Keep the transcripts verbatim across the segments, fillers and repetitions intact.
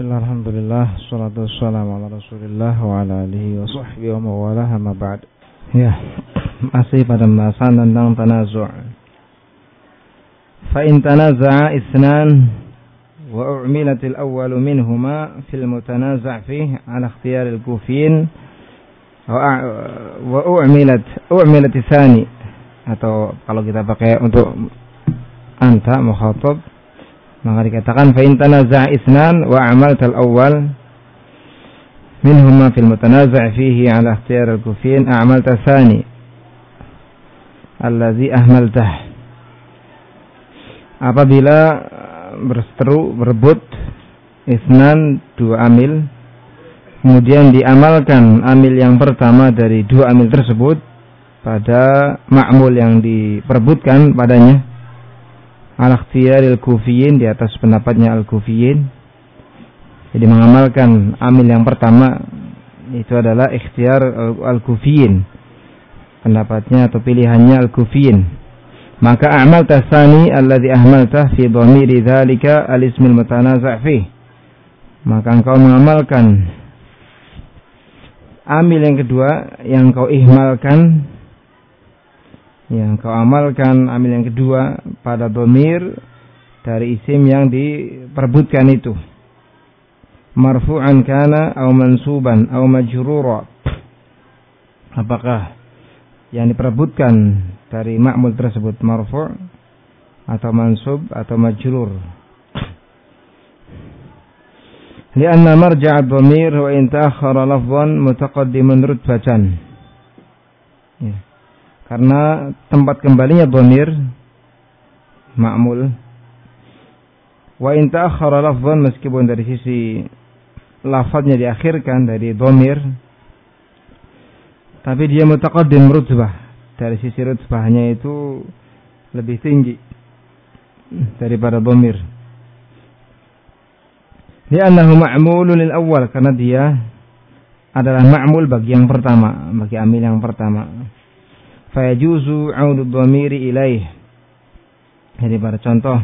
Bismillah, alhamdulillah, salatu wassalamu ala rasulillah wa ala alihi wa sahbihi wa mawalah, amma ba'd. Ya, masih pada pembahasan tentang tanazu'. Fa in tanaza'a isnan wa u'milatil awwalu minhuma fil mutanaza' fihi ala ikhtiyaril kufiyin wa u'milat u'milat tsani, atau kalau kita pakai untuk anta mukhatab maka dikatakan fa in tanaza'a isnan wa amaltal awwal minhuma fil mutanaza' fihi ala ikhtiyar al-kufiyin a'malta tsani allazi ahmaltah. Apabila berseteru berebut isnan, dua amil, kemudian diamalkan amil yang pertama dari dua amil tersebut pada ma'mul yang diperebutkan padanya, al-ikhtiyaril kufiyin, di atas pendapatnya al-kufiyin. Jadi mengamalkan amil yang pertama itu adalah ikhtiyar al-kufiyin, pendapatnya atau pilihannya al-kufiyin. Maka a'mal tasani alladhi ahmaltah fi dhamiri dzalika al-ismil mutanaza' fih, maka engkau mengamalkan amil yang kedua yang kau ihmalkan, yang kau amalkan amil yang kedua pada dhamir dari isim yang diperebutkan itu, marfu'an kana aw mansuban aw majrura, apakah yang diperebutkan dari ma'mul tersebut marfu' atau mansub atau majrur. Lianna marja' ad-dhamir wa in ta'akhkhara lafdhan mutaqaddimun rutbatan, ya, karena tempat kembalinya dhamir ma'mul, wa in ta'akhkhara lafdhan, meskipun dari sisi lafadznya diakhirkan dari dhamir, tapi dia mutaqaddim rutbah, dari sisi rutbahnya itu lebih tinggi daripada dhamir. Li'annahu ma'mulun lil awwal, karena dia adalah ma'mul bagi yang pertama, bagi amil yang pertama. Fayajuzu 'audu dhamiri ilaih. Jadi pada contoh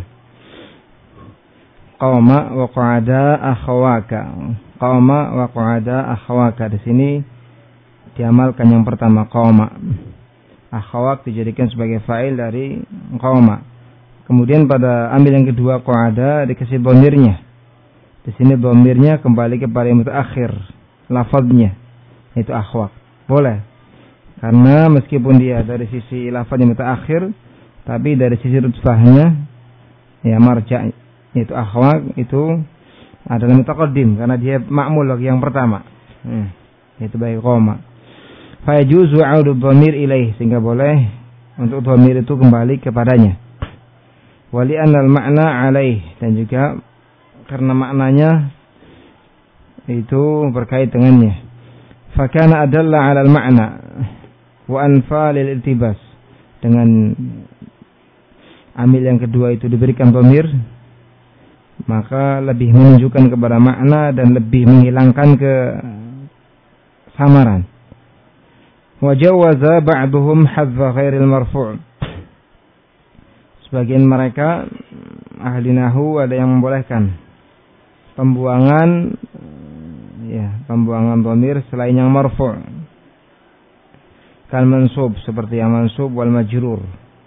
qama wa qa'ada akhawaka, qama wa qa'ada akhawaka, di sini diamalkan yang pertama qama, akhawak dijadikan sebagai fa'il dari qama. Kemudian pada amil yang kedua qa'ada dikasih dhamirnya, di sini dhamirnya kembali kepada yang mutaakhir lafadznya, itu akhwak. Boleh, karena meskipun dia dari sisi lafadznya mutaakhir, tapi dari sisi rutbahnya ya marja' itu akhwak itu adalah mutaqaddim, karena dia ma'mul lagi yang pertama, hmm, itu baik qoma. Fa yajuzu 'audu dhamir ilaih, sehingga boleh untuk dhamir itu kembali kepadanya. Wa li'anna al-ma'na 'alaih, dan juga karena maknanya itu berkait dengannya. Fa kana adalla 'ala al-ma'na wa anfa lil iltibas, dengan amil yang kedua itu diberikan dhamir, maka lebih menunjukkan kepada makna dan lebih menghilangkan kesamaran. Wa jawaza ba'duhum hadza ghairil marfu', sebagian mereka ahli nahwu ada yang membolehkan pembuangan ya pembuangan dhamir selain yang marfu', kal mansub, seperti yang mansub wal majrur.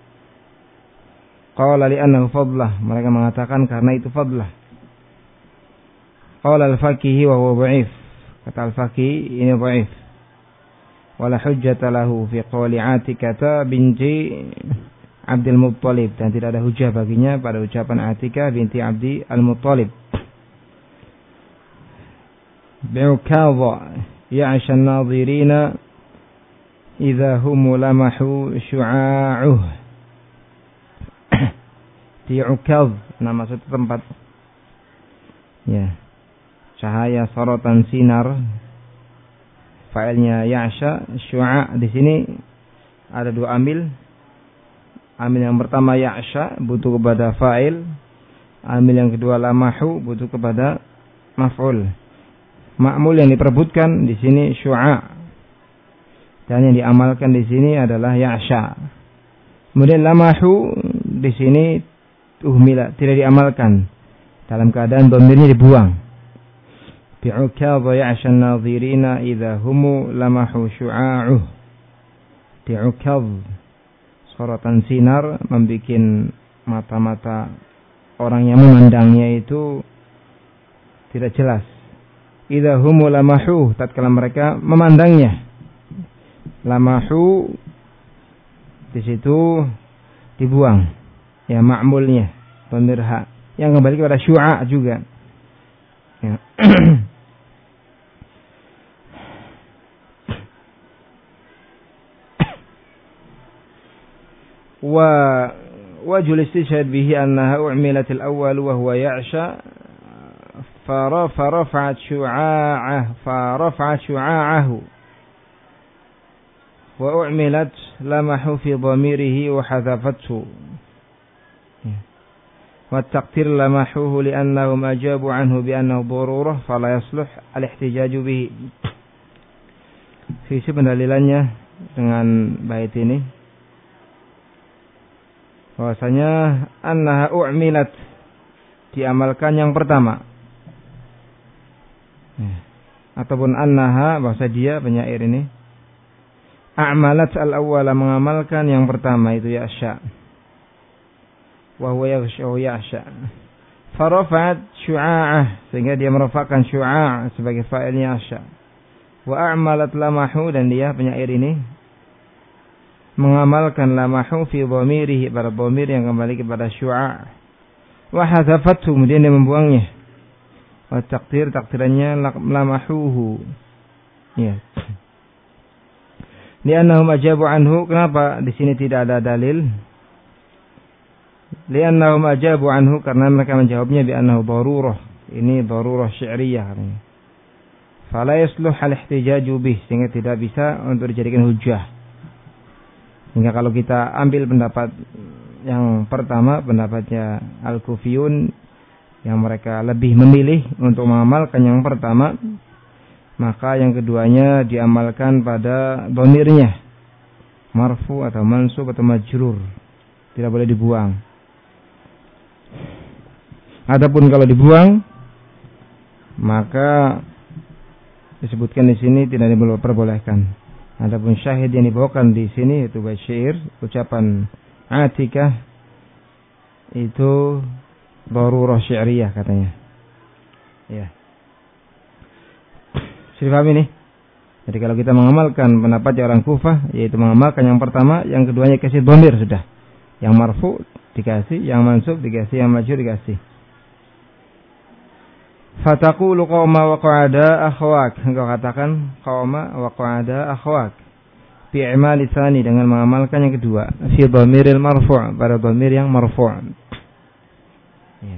Qala li'annahu fadlah, mereka mengatakan karena itu fadlah. Qala al-Fakihi wa huwa dha'if, kata al-Fakihi ini dha'if. Wala hujjata lahu fi qawli Atikah binti Abdul Muttalib, dan tidak ada hujjah baginya pada ucapan Atikah binti Abdi al-Muttalib. Bi'ukadha ya'asha an-nadhirina idza hum lamahu syu'a'uh. Di Ukadh, nama satu tempat, ya, cahaya sorotan sinar, fa'ilnya ya'sha, syu'a'. Di sini ada dua amil. Amil yang pertama ya'sha, butuh kepada fa'il. Amil yang kedua lamahu, butuh kepada maf'ul. Ma'mul yang diperebutkan di sini syu'a', dan yang diamalkan di sini adalah ya'sha. Kemudian lamahu di sini uhmila, tidak diamalkan, dalam keadaan dhamirnya dibuang. bi'ukadha ya'shan nadhirina idza humu lamahu syu'a'uh. Bi'ukadh, sorotan sinar membikin mata-mata orang yang memandangnya itu tidak jelas. Idza humu lamahu, tatkala mereka memandangnya. Lamahu di situ dibuang ya ma'mulnya dhamir ha yang kembali kepada syu'a juga ya. wa wajul istishhad bihi annaha u'milat al-awwal wa huwa ya'sha farafa'at syu'a'ah farafa'at syu'a'ahu wa u'milat lamahu fi dhamirihi wa hadhafathu wa taqdir lamahuhu li'annahum ajabu anhu bi'annahu darurah fala yasluh al-ihtijaju bihi. Sisi pendalilannya dengan bait ini bahwasanya annaha u'milat, diamalkan yang pertama, ataupun annaha, bahasa dia penyair ini a'malat al-awwala, mengamalkan yang pertama itu ya'sha wa huwa ya'sha farafa'at syu'a'ah, sehingga dia merafa'kan syu'a' sebagai fa'ilnya ya'sha. Wa a'malat lamahu, dan dia penyair ini mengamalkan lamahu fi dhamirihi, pada dhamir yang kembali kepada syu'a'. Wa hadzafathu, kemudian dia membuangnya. Wa taqdir, takdirannya lamahuhu ya. Li'annahum ajabu anhu, kenapa di sini tidak ada dalil? Li'annahum ajabu anhu, karena mereka menjawabnya bi'annahu darurah, ini darurah syi'riyah katanya. Fala yasluh al-ihtijaju bih, sehingga tidak bisa untuk dijadikan hujjah. Hingga kalau kita ambil pendapat yang pertama, pendapatnya Al-Kufiyun, yang mereka lebih memilih untuk mengamalkan yang pertama, maka yang keduanya diamalkan pada dhamirnya, marfu atau mansub atau majrur, tidak boleh dibuang. Adapun kalau dibuang, maka disebutkan di sini tidak diperbolehkan. Adapun syahid yang dibawakan di sini itu bait syair, ucapan Atikah, itu darurah syi'riyah katanya. Ya. Sudah paham ini? Jadi kalau kita mengamalkan pendapat orang Kufah, yaitu mengamalkan yang pertama, yang keduanya kasih dhamir sudah. Yang marfu dikasih, yang mansub dikasih, yang majrur dikasih. Fataqulu qauma wa qa'ada akhwak. Engkau katakan qauma wa qa'ada akhwak. Bi'imali tsani, dengan mengamalkan yang kedua. Fi dhamiril marfu', pada dhamir yang marfu'. Ya.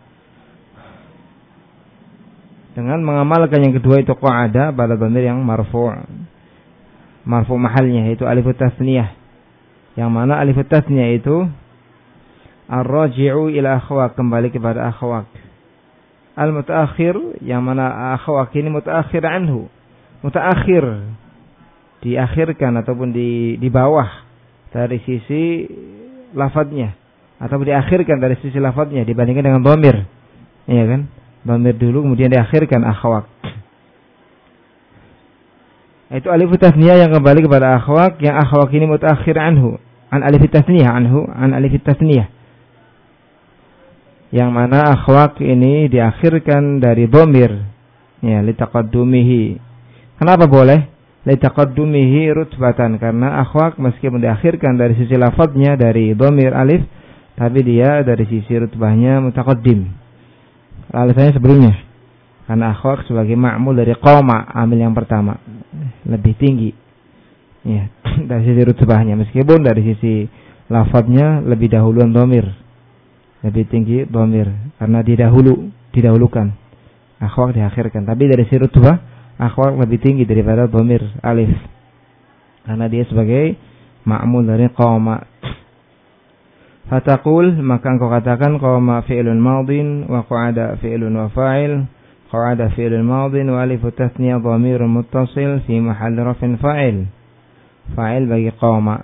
Dengan mengamalkan yang kedua itu qa'ada pada dhamir yang marfu'. Marfu' mahalnya yaitu alif tasniyah. Yang mana alif tasniyah itu ar-raji'u ila akhwak, kembali kepada akhwak. Al-mutaakhir, yang mana akhwak ini mutaakhir anhu. Mutaakhir, diakhirkan ataupun di di bawah dari sisi lafadznya, atau diakhirkan dari sisi lafadznya dibandingkan dengan dhamir. Iya kan? Dhamir dulu kemudian diakhirkan akhwak. Itu alif tasniyah yang kembali kepada akhwak, yang akhwak ini mutaakhir anhu, an alif tasniyah anhu, an alif tasniyah. Yang mana akhwak ini diakhirkan dari dhamir, ya, litaqaddumihi. Kenapa boleh litaqaddumihi rutbatan? Karena akhwak meskipun diakhirkan dari sisi lafadznya dari dhamir alif, tapi dia dari sisi rutbahnya mutaqaddim. Alasannya sebelumnya, karena akhwak sebagai ma'mul dari qoma, amil yang pertama, lebih tinggi, ya, dari sisi rutbahnya, meskipun dari sisi lafadznya lebih dahuluan dhamir, lebih tinggi dhamir, karena didahulu didahulukan, akhwak diakhirkan. Tapi dari sisi rutbah, akhwak lebih tinggi daripada dhamir alif, karena dia sebagai ma'mul dari qoma. Fataqul, maka engkau katakan qama fi'lun madin wa qa'ada fi'lun wa fa'il. Qa'ada fi'lun madin wa alifu tasniyah dhamirun muttasil fi mahall raf'in fa'il. Fa'il bagi qama.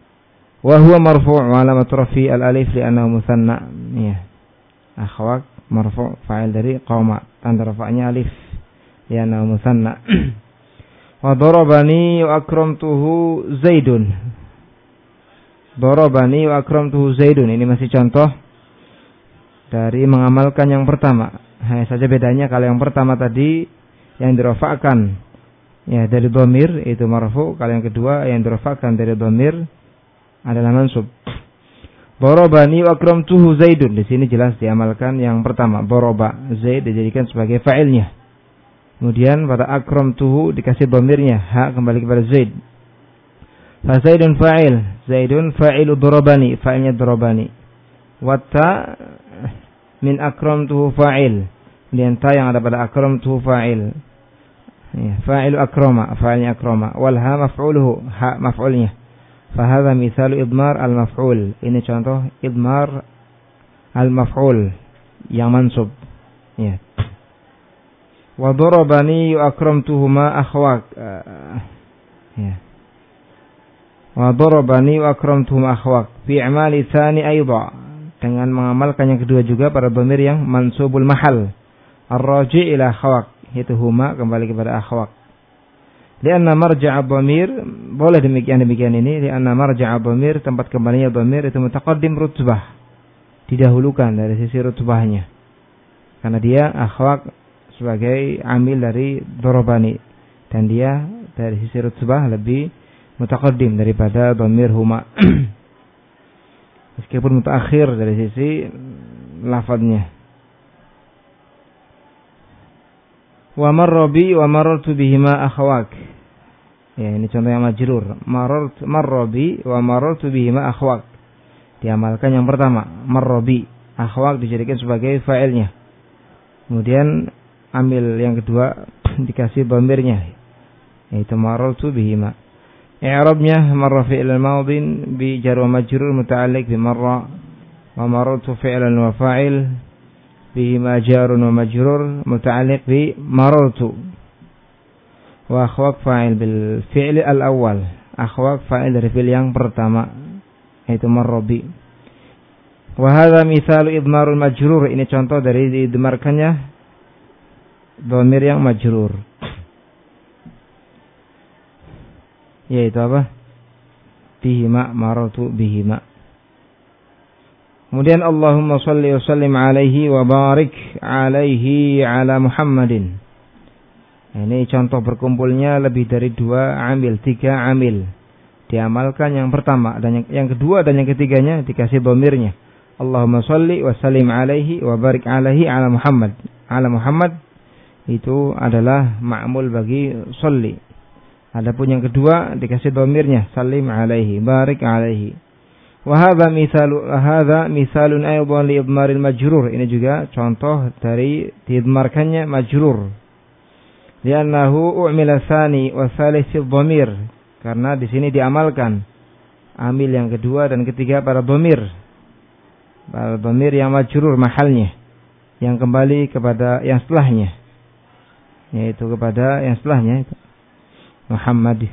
Wa huwa marfu' wa alamat rafi' al-alif li'annahu musanna. Ya. Akhwak marfu' fa'il dari qama, tanda rafa'nya alif li'annahu musanna. Wa darabani wa akramtuhu Zaidun. Darabani wa akramtuhu Zaidun, ini masih contoh dari mengamalkan yang pertama. Hanya saja bedanya kalau yang pertama tadi yang dirafa'kan ya dari dhamir itu marfu', kalau yang kedua yang dirafa'kan dari dhamir adalah mansub. Darabani wa akramtuhu Zaidun, di sini jelas diamalkan yang pertama. Daraba, Zaid dijadikan sebagai fa'ilnya. Kemudian pada akramtuhu dikasih dhamirnya, ha kembali kepada Zaid. Fa Zaidun fa'il, Zaidun fa'ilu darabani, fa'ilnya darabani. Wa ta min akramtuhu fa'il, kemudian ta yang ada pada akramtuhu fa'il. Ya, fa'ilu akrama, fa'ilnya akrama. Wal ha maf'uluhu, ha maf'ulnya. Fa hadza misalu idmar al-maf'ul. Ini contoh idmar al-maf'ul yang mansub. Ya. Wa darabani wa akramtuhuma akhwak. Ya. Wa darabani wa akramtuhuma akhwak. Fi i'mali tsani aidha. Dengan mengamalkan yang kedua juga pada dhamir yang mansubul mahal. Ar-raji' ila akhwak. Itu huma kembali kepada akhwak. Lianna marja'a dhamir, boleh demikian demikian ini, lianna marja'a dhamir, tempat kembalinya dhamir itu mutaqaddim rutbah. Didahulukan dari sisi rutbahnya. Karena dia akhwak sebagai amil dari darabani, dan dia dari sisi rutbah lebih mutaqaddim daripada dhamir huma. Meskipun mutaakhir dari sisi lafadznya. Wa marra bi wa marartu bihima akhawak. Ya, ini contoh yang majrur. Marart marra bi wa marartu bihima akhawak. Diamalkan yang pertama, marra bi, akhawak dijadikan sebagai fa'ilnya. Kemudian ambil yang kedua dikasih dhamirnya, yaitu marartu bihima. I'rabnya marra fi'lan madin bi jar wa majrur muta'alliq bi marra, wa marartu fi'lan wa fa'il bihima jarun wa majrur muta'alliq bi marartu. Wa akhwaq fa'il bil fi'l al-awwal. Akhwaq fa'il dari fi'il yang pertama, yaitu marra bi. Wa hadha mithalu idmarul majrur, ini contoh dari diidmarkannya dhamir yang majrur. Yaitu apa? Bihima, marartu bihima. Kemudian Allahumma salli wa sallim alaihi wa barik alaihi ala Muhammadin. Ini contoh berkumpulnya lebih dari dua amil, tiga amil. Diamalkan yang pertama dan yang, yang kedua dan yang ketiganya dikasih dhamirnya. Allahumma salli wa sallim alaihi wa barik alaihi ala Muhammad. Ala Muhammad itu adalah ma'mul bagi salli. Adapun yang kedua dikasih dhamirnya, sallim alaihi, barik alaihi. Wa hadza mithalu hadza mithalun aidan li idmaril majrur. Ini juga contoh dari diidmarkannya majrur. Li'annahu u'mila tsani wa tsalits fi dhamir. Karena di sini diamalkan amil yang kedua dan ketiga pada dhamir. Pada dhamir yang majrur mahalnya, yang kembali kepada yang setelahnya, yaitu kepada yang setelahnya itu Muhammad.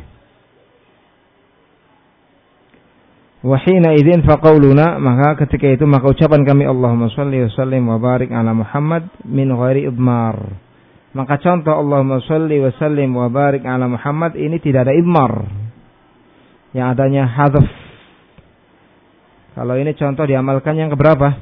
Wa hina idzin faqauluna, maka ketika itu maka ucapan kami Allahumma shalli wa sallim wa barik ala Muhammad min ghairi idmar. Maka contoh Allahumma shalli wa sallim wa barik ala Muhammad ini tidak ada idmar, yang adanya hadzf. Kalau ini contoh diamalkan yang keberapa?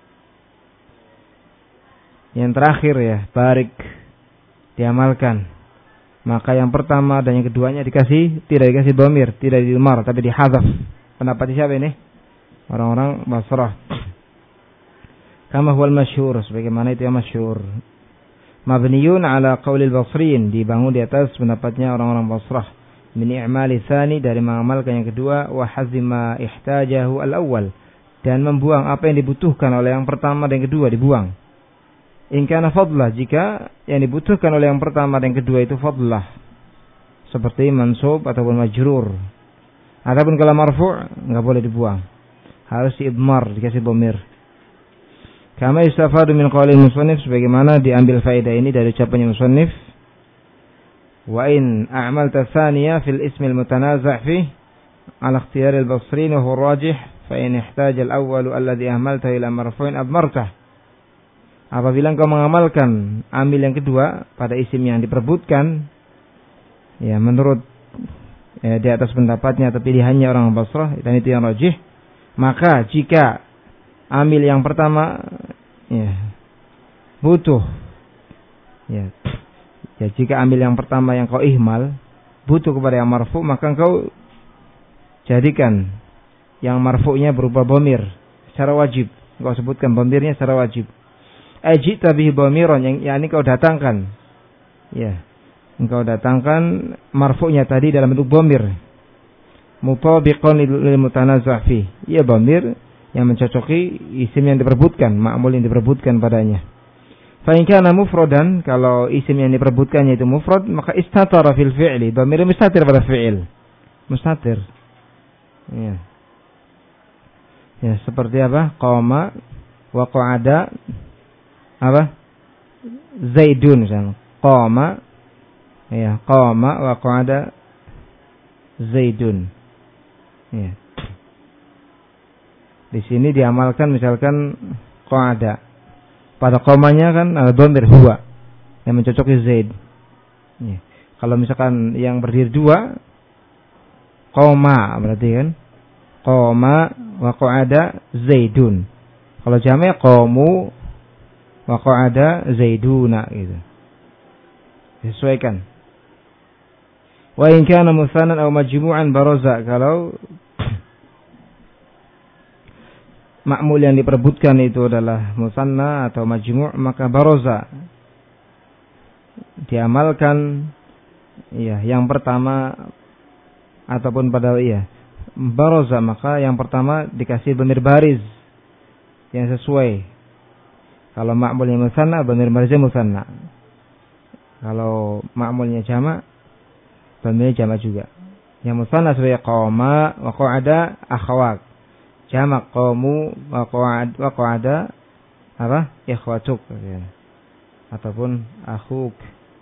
Yang terakhir ya, barik diamalkan. Maka yang pertama dan yang keduanya dikasih, tidak dikasih dhamir, tidak diidmar, tapi dihadzaf. Pendapat siapa ini? Orang-orang Basrah. Kama huwal masyhur, sebagaimana itu yang masyhur. Mabniyun ala qaulil basriyin, dibangun di atas pendapatnya orang-orang Basrah. Min i'mali tsani, dari mengamalkan yang kedua, wa hazima ihtajahu al-awwal, dan membuang apa yang dibutuhkan oleh yang pertama dan yang kedua, dibuang. In kana fadlah, jika yang dibutuhkan oleh yang pertama dan yang kedua itu fadlah, seperti mansub ataupun majrur. Adapun kalau marfu' enggak boleh dibuang, harus diidmar, dikasih dhamir. Kama yustafadu min qaulil musannif, sebagaimana diambil faedah ini dari ucapannya musannif. Wa in a'malta tsaniya fil ismil mutanaza' fi ala ikhtiyar al-basrin wa huwa rajih fa in ihtaja al-awwal alladhi ahmalta ila marfu'in admartah. Apabila engkau mengamalkan amil yang kedua pada isim yang diperebutkan, ya menurut ya, di atas pendapatnya atau pilihannya orang Basrah, dan itu yang rajih, maka jika amil yang pertama ya butuh ya, ya jika amil yang pertama yang kau ihmal butuh kepada yang marfu, maka engkau jadikan yang marfu'nya berupa dhamir secara wajib. Engkau sebutkan dhamirnya secara wajib. Ajita bihi dhamiran, yang yakni kau datangkan. Ya. Engkau datangkan marfu'nya tadi dalam bentuk dhamir. Mutabiqan lil mutanazza' fi. Ya dhamir yang mencocoki isim yang diperebutkan, ma'mul yang diperebutkan padanya. Fa in kana mufradan, kalau isim yang diperebutkannya itu mufrad, maka istatara fil fi'li, dhamir mustatir pada fi'il. Mustatir. Ya. Ya, seperti apa? Qama wa qa'ada apa? Zaidun misalnya. Qama ya, qama wa qa'ada Zaidun. Ya. Di sini diamalkan misalkan qa'ada. Pada qamanya kan ada dhamir huwa yang mencocoki Zaid. Ya. Kalau misalkan yang berdiri dua, qama berarti kan qama wa qa'ada Zaidun. Kalau jamak qamu wa qa'ada Zaiduna gitu. Disesuaikan. Wa in kana mutsannan aw majmu'an baraza, kalau ma'mul yang diperebutkan itu adalah musanna atau majmu', maka baraza diamalkan ya yang pertama ataupun pada iya baraza, maka yang pertama dikasih dhamir bariz yang sesuai. Kalau ma'mulnya musanna, dhamir bariznya musanna. Kalau ma'mulnya jamak, dhamirnya jamak juga. Yang musanna sebagai qama wa qa'ada akhawak. Jamak qamu wa qa'ad wa qa'ada apa? Ikhwatuk ya. Ataupun akhuk.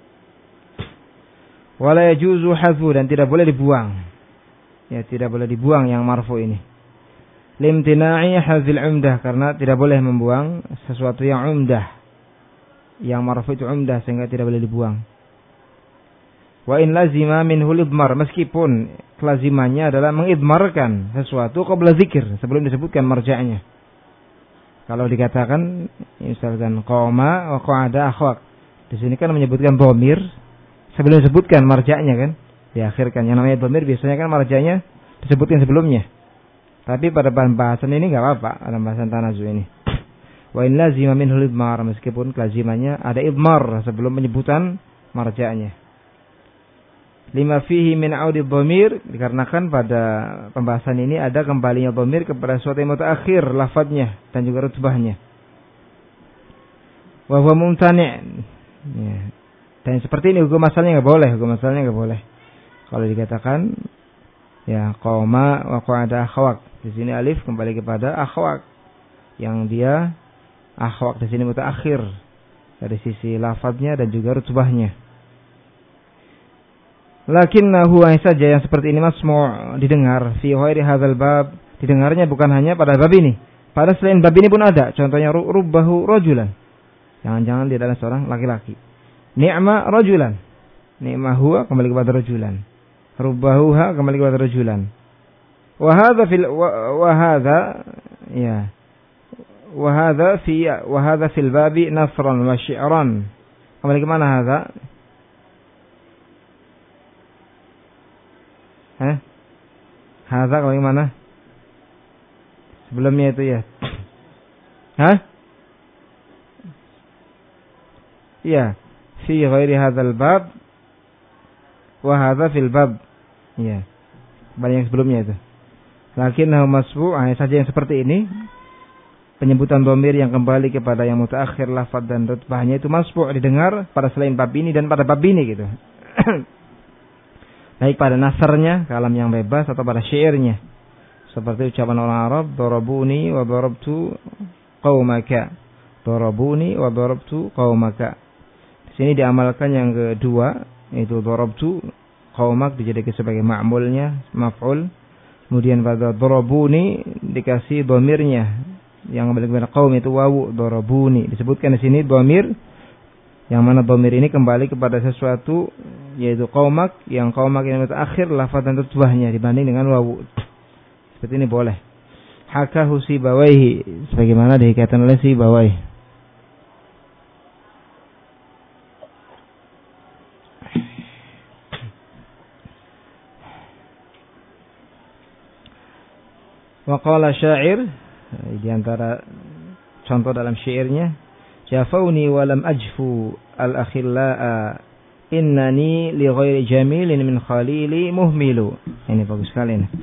Wala yajuzu hadfu, dan tidak boleh dibuang. Ya, tidak boleh dibuang yang marfu ini. Limtina'i hadzil umdah, karena tidak boleh membuang sesuatu yang umdah. Yang marfu itu umdah sehingga tidak boleh dibuang. Wa in lazima minhu idmar, meskipun kelazimannya adalah mengidmarkan sesuatu qabla zikir, sebelum disebutkan marja'nya. Kalau dikatakan misalkan qama wa qa'ada akhwak, di sini kan menyebutkan dhamir sebelum disebutkan marja'nya kan, diakhirkan. Yang namanya dhamir biasanya kan marja'nya disebutkan sebelumnya. Tapi pada bahasan ini enggak apa-apa, dalam bahasan tanazu ini. Wa in lazima minhu idmar, meskipun kelazimannya ada idmar sebelum penyebutan marja'nya. Lima fihi min audi dhamir, dikarenakan pada pembahasan ini ada kembalinya dhamir kepada suatu yang mutaakhir lafadznya dan juga rutbahnya. Wa huwa mumtani'. Ya. Dan seperti ini hukum asalnya enggak boleh, hukum asalnya enggak boleh. Kalau dikatakan ya qoma wa qa'ada akhwak, di sini alif kembali kepada akhwak, yang dia akhwak di sini mutaakhir dari sisi lafadznya dan juga rutbahnya. Lakinnahu saja yang seperti ini masmu' didengar fi ghairi hadzal bab, didengarnya bukan hanya pada bab ini, pada selain bab ini pun ada. Contohnya rubbahu rajulan, jangan-jangan dia adalah seorang laki-laki. Ni'ma rajulan, ni'ma huwa kembali kepada rajulan, rubbahu ha kembali kepada rajulan. Wa hadza fil wa hadza ya wa hadza fi wa hadza fil babi nasran wa syi'ran. Kembali ke mana hadza? Eh? Hadza kembali ke mana? Sebelumnya itu ya. Hah? Iya, fi ghairi hadzal bab wa hadza fil bab. Iya. Kembali yang sebelumnya itu. Lakinnahu masbu', hanya saja yang seperti ini, penyebutan dhamir yang kembali kepada yang mutaakhir lafaz dan rutbahnya itu masbu' didengar pada selain bab ini dan pada bab ini gitu. Baik pada nasarnya, kalam yang bebas, atau pada syairnya. Seperti ucapan orang Arab, darabuni wa darabtu qaumaka. Darabuni wa darabtu qaumaka. Di sini diamalkan yang kedua, yaitu darabtu qaumak dijadikan sebagai ma'mulnya, maf'ul. Kemudian pada darabuni dikasih dhamirnya yang kembali kepada qaum itu wawu darabuni. Disebutkan di sini dhamir yang mana dhamir ini kembali kepada sesuatu yaitu qaumak, yang qaumak ini terakhir lafaz dan rutbahnya dibanding dengan wawu. Seperti ini boleh. Hakahu Sibawaihi, sebagaimana dikatakan oleh Sibawaihi. Wa qala syair, di antara contoh dalam syairnya, jafauni wa lam ajfu al-akhillaa innani li ghairi jamilin min khalili muhmilu. Ini bagus sekali ini.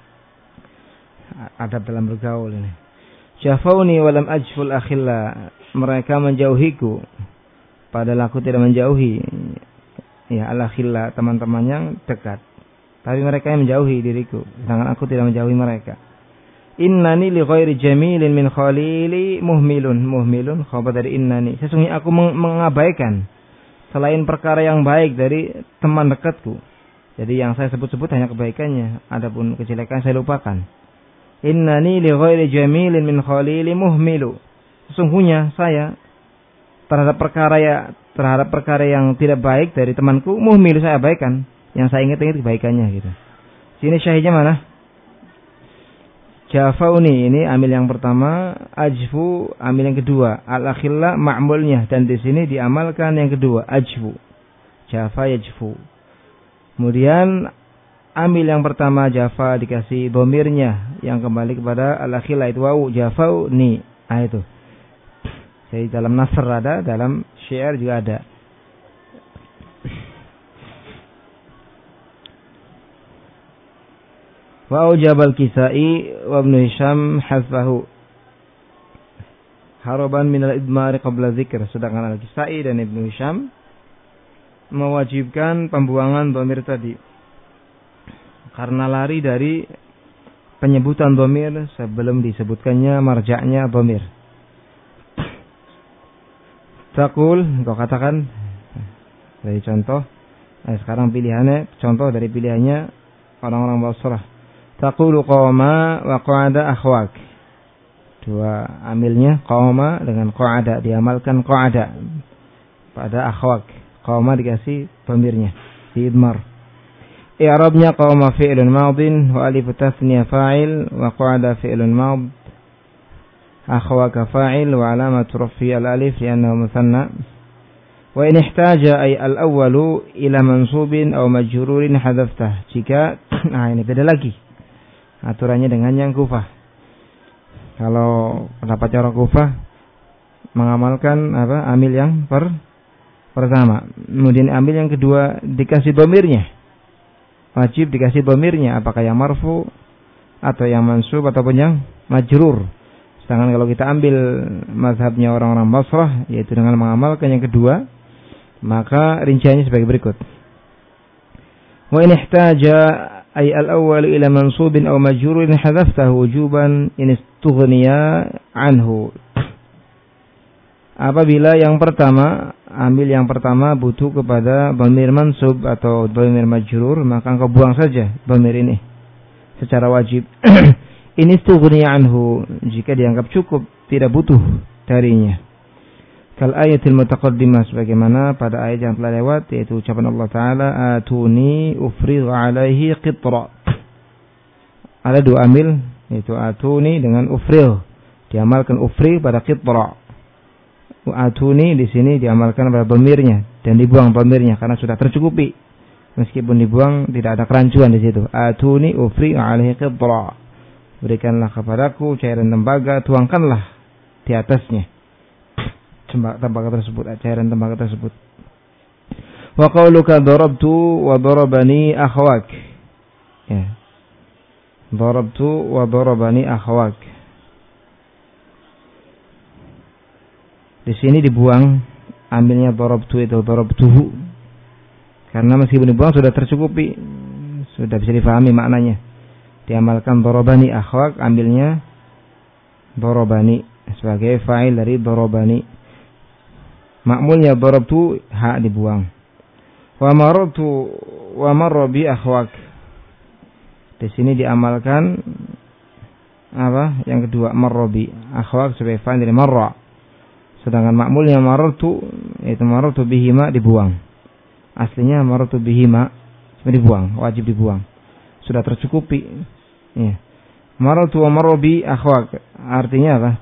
Adab dalam bergaul ini. Jafauni wa lam ajfu al-akhilla, mereka menjauhiku padahal aku tidak menjauhi. Ya, al-akhilla, teman-teman yang dekat. Tapi mereka yang menjauhi diriku, sedangkan aku tidak menjauhi mereka. Innani li ghairi jamilin min khalili muhmilun. Muhmilun khabar dari innani. Sesungguhnya aku mengabaikan selain perkara yang baik dari teman dekatku. Jadi yang saya sebut-sebut hanya kebaikannya, adapun kejelekan saya lupakan. Innani li ghairi jamilin min khalili muhmilu. Sesungguhnya saya terhadap perkara ya terhadap perkara yang tidak baik dari temanku, muhmilu, saya abaikan. Yang saya ingat-ingat kebaikannya gitu. Sini syahidnya mana? Jafauni ini amil yang pertama, ajfu amil yang kedua, al-akhilla ma'mulnya, dan di sini diamalkan yang kedua, ajfu. Jafa yajfu. Kemudian amil yang pertama jafa dikasih domirnya yang kembali kepada al-akhilla itu wawu, jafauni. Ah itu. Jadi dalam nasr ada, dalam syair juga ada. Wa ujabal Kisai wa Ibnu Hisham hasfahu haraban min al-idmar qabla dzikr. Sedangkan Al-Kisai dan Ibnu Hisham mewajibkan pembuangan dhamir tadi karena lari dari penyebutan dhamir sebelum disebutkannya marja'nya dhamir. Taqul, engkau katakan dari contoh. Nah, sekarang pilihannya contoh dari pilihannya orang-orang Basrah. Taqulu qawma wa qa'ada akhwak. Dua amilnya qawma dengan qa'ada, diamalkan qa'ada pada akhwak. Qawma dikasih dhamirnya di idmar. I'rabnya qawma fi'lun madin wa alif tasniyah fa'il wa qa'ada fi'lun mad. Akhwaka fa'il wa alamat rafi al-alif li'annahu muthanna. Wa in ihtaja ay al-awwalu ila mansubin aw majrurin hadaftah. Jika nah ini beda lagi aturannya dengan yang Kufah. Kalau pendapatnya orang Kufah mengamalkan apa amil yang per pertama, kemudian amil yang kedua dikasih dhamirnya. Wajib dikasih dhamirnya, apakah yang marfu atau yang mansub ataupun yang majrur. Sedangkan kalau kita ambil mazhabnya orang-orang Basrah, yaitu dengan mengamalkan yang kedua, maka rinciannya sebagai berikut. Wa in ihtaja ay al-awwal ila mansubin aw majrurin hadaftahu wujuban in istughniya anhu. Apabila yang pertama, ambil yang pertama butuh kepada dhamir mansub atau dhamir majrur, maka engkau buang saja dhamir ini secara wajib. In istughniya anhu, jika dianggap cukup, tidak butuh darinya. Kal ayatil mutaqaddimah, sebagaimana pada ayat yang telah lewat, yaitu ucapan Allah Ta'ala, atuni ufrigh alaihi qitra. Ada dua amil, yaitu atuni dengan ufrigh, diamalkan ufrigh pada qitra. Atuni di sini diamalkan pada dhamirnya dan dibuang dhamirnya karena sudah tercukupi. Meskipun dibuang tidak ada kerancuan di situ. Atuni ufrigh alaihi qitra. Berikanlah kepadaku cairan tembaga, tuangkanlah di atasnya tembaga tersebut, cairan tembaga tersebut. Wa qauluka darabtu wa darabani akhwak. Ya. Darabtu wa darabani akhwak. Di sini dibuang ambilnya darabtu itu darabtuhu. Karena meskipun dibuang sudah tercukupi, sudah bisa difahami maknanya. Diamalkan darabani akhwak, ambilnya darabani sebagai fa'il dari darabani. Makmulnya darabtu, ha dibuang. Wa marartu wa marra bi akhwak. Di sini diamalkan apa? Yang kedua marrobi. Akhwak sebagai fa'il dari marra. Sedangkan makmulnya marartu itu marartu bihima dibuang. Aslinya marartu bihima dibuang, wajib dibuang. Sudah tercukupi. Ya. Marartu wa marrobi akhwak. Artinya apa?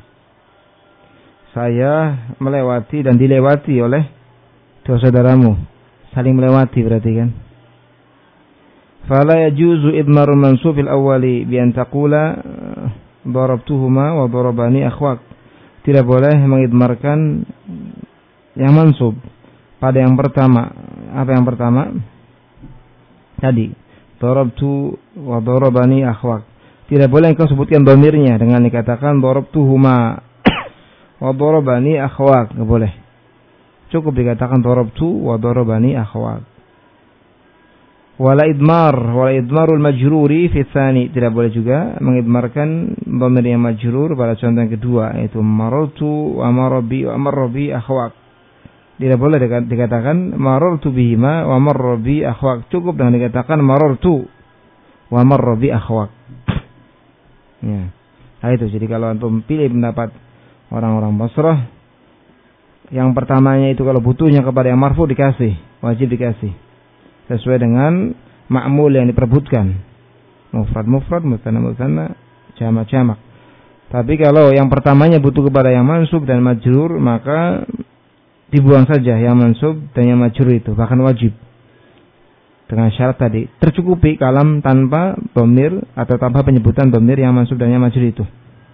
Saya melewati dan dilewati oleh dua saudaramu. Saling melewati berarti kan. Fala yajuzu idmarul mansub fil awwali bi an taqula darabtuhuma wa darabani akhwak. Tidak boleh mengidmarkan yang mansub pada yang pertama. Apa yang pertama? Tadi darabtu wa darabani akhwak. Tidak boleh engkau sebutkan dhamirnya dengan dikatakan darabtuhuma wa darabani akhwak. Enggak boleh. Cukup dikatakan darabtu wa darabani akhwat. Wala idmar, wala idmarul majruri fi tsani. Tidak boleh juga mengidmarkan dhamir yang majrur pada contoh yang kedua, yaitu marartu wa marrabi wa marrabi akhwat. Tidak boleh dikatakan marartu bihima wa marrabi akhwat. Cukup dengan dikatakan marartu wa marrabi akhwat. Ya. Nah itu, jadi kalau antum pilih pendapat orang-orang Basrah, yang pertamanya itu kalau butuhnya kepada yang marfu dikasih, wajib dikasih. Sesuai dengan ma'mul yang diperbutkan. Mufrad-mufrad, musanna-musanna, jamak-jamak. Tapi kalau yang pertamanya butuh kepada yang mansub dan majrur, maka dibuang saja yang mansub dan yang majrur itu, bahkan wajib. Dengan syarat tadi, tercukupi kalam tanpa dhamir atau tanpa penyebutan dhamir yang mansub dan yang majrur itu.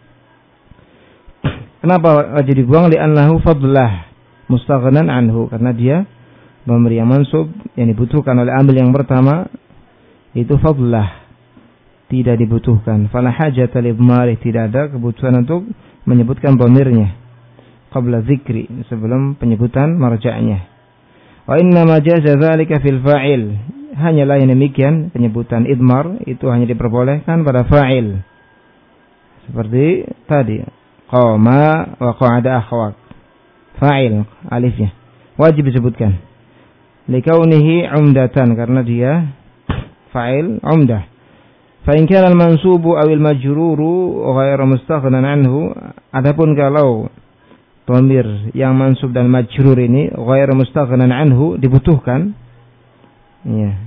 Kenapa wajib dibuang? Li'annahu fadlah mustaghnan anhu, karena dia dhamir yang mansub yang dibutuhkan oleh amil yang pertama itu fadlah, tidak dibutuhkan. Fala hajata lidmari, tidak ada kebutuhan untuk menyebutkan dhamirnya qabla dzikri, sebelum penyebutan marja'nya. Wa inna ma jaza dzalika fil fa'il, hanyalah yang demikian penyebutan idmar itu hanya diperbolehkan pada fa'il. Seperti tadi qama wa qa'ada akhwat, fa'il alifnya wajib disebutkan likaunihi umdatan, karena dia fa'il umdah. Fa in kana al-mansubu aw al-majruru ghairu mustaghnan anhu, adapun kalau dhamir yang mansub dan majrur ini ghairu mustaghnan anhu, dibutuhkan, ya,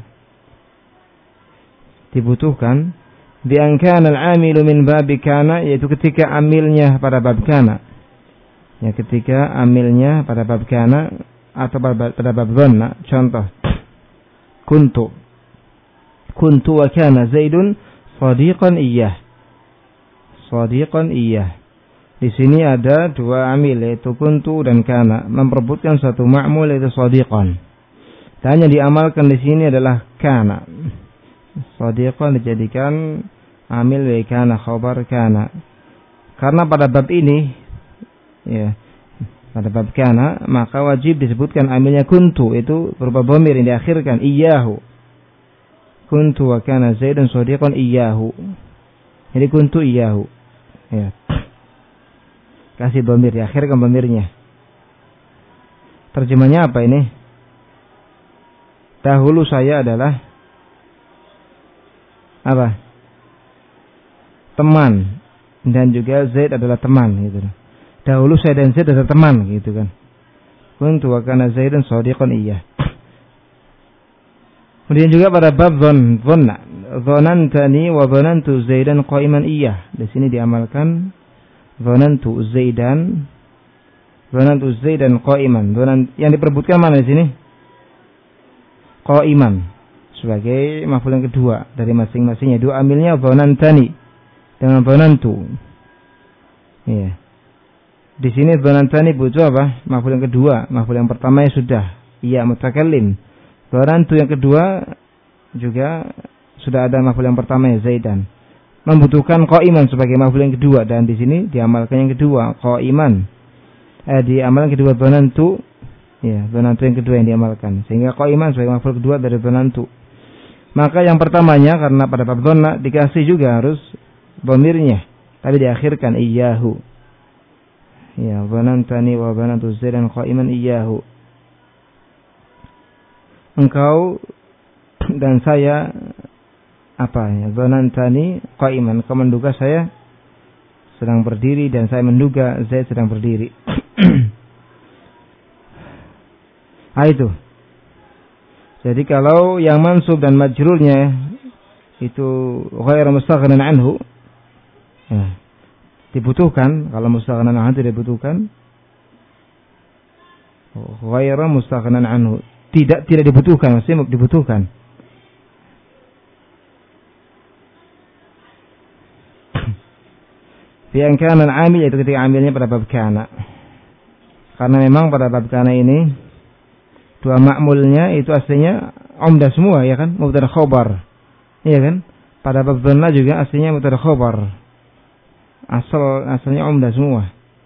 dibutuhkan bi an kana al-amilu min babi kana, yaitu ketika amilnya pada bab kana, ya, ketika amilnya pada bab kana atau pada bab dhanna. Contoh, kuntu kuntu wa kana zaidun sadiqan iyyah, sadiqan iyyah. Di sini ada dua amil, yaitu kuntu dan kana, memperebutkan satu ma'mul yaitu sadiqan. Dan yang diamalkan di sini adalah kana. Sadiqan dijadikan amil dari kana, khabar kana. Karena pada bab ini, ya, pada bab kana, maka wajib disebutkan amilnya kuntu, itu berupa dhamir yang diakhirkan iyyahu. Kuntu wa kana zaidun sadiqan iyyahu. Jadi kuntu iyyahu. Ya. Kasih dhamir, diakhirkan dhamirnya. Terjemahnya apa ini? Dahulu saya adalah apa? Teman, dan juga Zaid adalah teman, gitu. Dahulu saya dan Zaid adalah teman, gitu kan. Kuntu wa kana Zaidun shadiqan iyyah. Kemudian juga pada bab dhon, dhanna, dhanantani wa dhanantu Zaidan qa'iman iyyah. Di sini diamalkan dhanantu Zaidan, dhanantu Zaidan qa'iman. Dhanan yang diperbutkan mana di sini? Qa'iman sebagai maf'ul yang kedua dari masing-masingnya. Dua amilnya dhanantani dengan dhanantu. Iya. Di sini dhanantani butuh apa? Maf'ul yang kedua. Maf'ul yang pertama ya sudah, iya, mutakallim. Dhanantu yang kedua juga sudah ada maf'ul yang pertama ya Zaidan. Membutuhkan qa'iman sebagai maf'ul yang kedua, dan di sini diamalkan yang kedua, qa'iman. Eh diamalkan kedua dhanantu. Ya, dhanantu yang kedua yang diamalkan. Sehingga qa'iman sebagai maf'ul kedua dari dhanantu. Maka yang pertamanya karena pada bab dhanna dikasih juga harus dhamirnya, tapi diakhirkan iyyahu. Ya, dhanantani wa dhanantu Zaidan qa'iman iyyahu. Engkau dan saya apa ya? Dhanantani qa'iman, kau menduga saya sedang berdiri dan saya menduga Zaid sedang berdiri. Ah itu. Jadi kalau yang mansub dan majrurnya itu ghairu mustaghnan anhu, ya, dibutuhkan. Kalau mustaghnan anhu tidak dibutuhkan, ghairu mustaghnan anhu tidak tidak dibutuhkan, masih dibutuhkan. Yang kana al-amil itu ketika amilnya pada bab kana. Karena memang pada bab kana ini dua ma'mulnya itu aslinya umdah semua, ya kan? Mubtada khabar. Iya kan? Pada bab dhanna juga aslinya mubtada khabar. Asal asalnya umdah semua.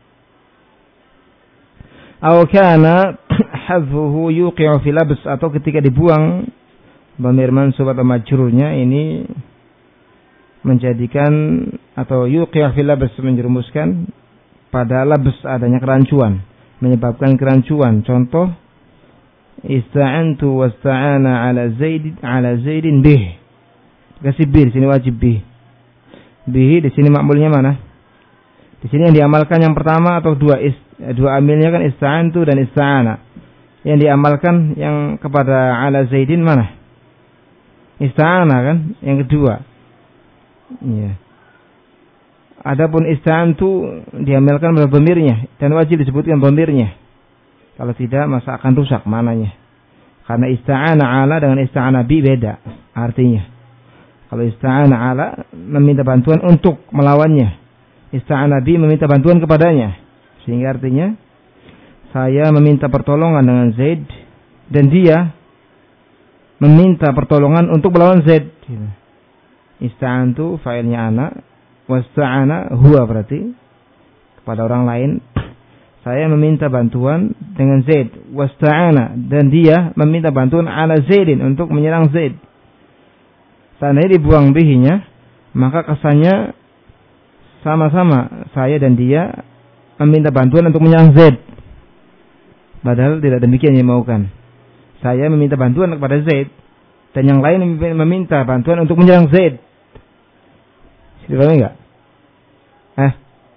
Aw kana hadfuhu yuqi'u fi labs, atau ketika dibuang dhamir mansub atau majrurnya ini menjadikan atau yuqi'u fi labs, menjerumuskan pada labs adanya kerancuan, menyebabkan kerancuan. Contoh ista'antu wasta'ana ala Zaid ala Zaidin bih. Kasih bih di sini wajib bih. Bih di sini makmulnya mana? Di sini yang diamalkan yang pertama atau dua is, dua amilnya kan ista'antu dan ista'ana. Yang diamalkan yang kepada ala Zaidin mana? Ista'ana kan yang kedua. Iya. Adapun ista'antu diamalkan pada dhamirnya dan wajib disebutkan dhamirnya. Kalau tidak, masa akan rusak mananya. Karena ista'ana ala dengan ista'ana bi beda artinya. Kalau ista'ana ala meminta bantuan untuk melawannya, ista'ana bi meminta bantuan kepadanya. Sehingga artinya saya meminta pertolongan dengan Zaid dan dia meminta pertolongan untuk melawan Zaid. Ista'antu fa'ilnya ana, wasta'ana huwa berarti kepada orang lain. Saya meminta bantuan dengan Zaid, wasta'ana, dan dia meminta bantuan ala Zaidin untuk menyerang Zaid. Seandainya dibuang bihinya, maka kesannya sama-sama saya dan dia meminta bantuan untuk menyerang Zaid. Padahal tidak demikian yang dimaukan. Saya meminta bantuan kepada Zaid dan yang lain meminta bantuan untuk menyerang Zaid. Sudah paham enggak? Eh?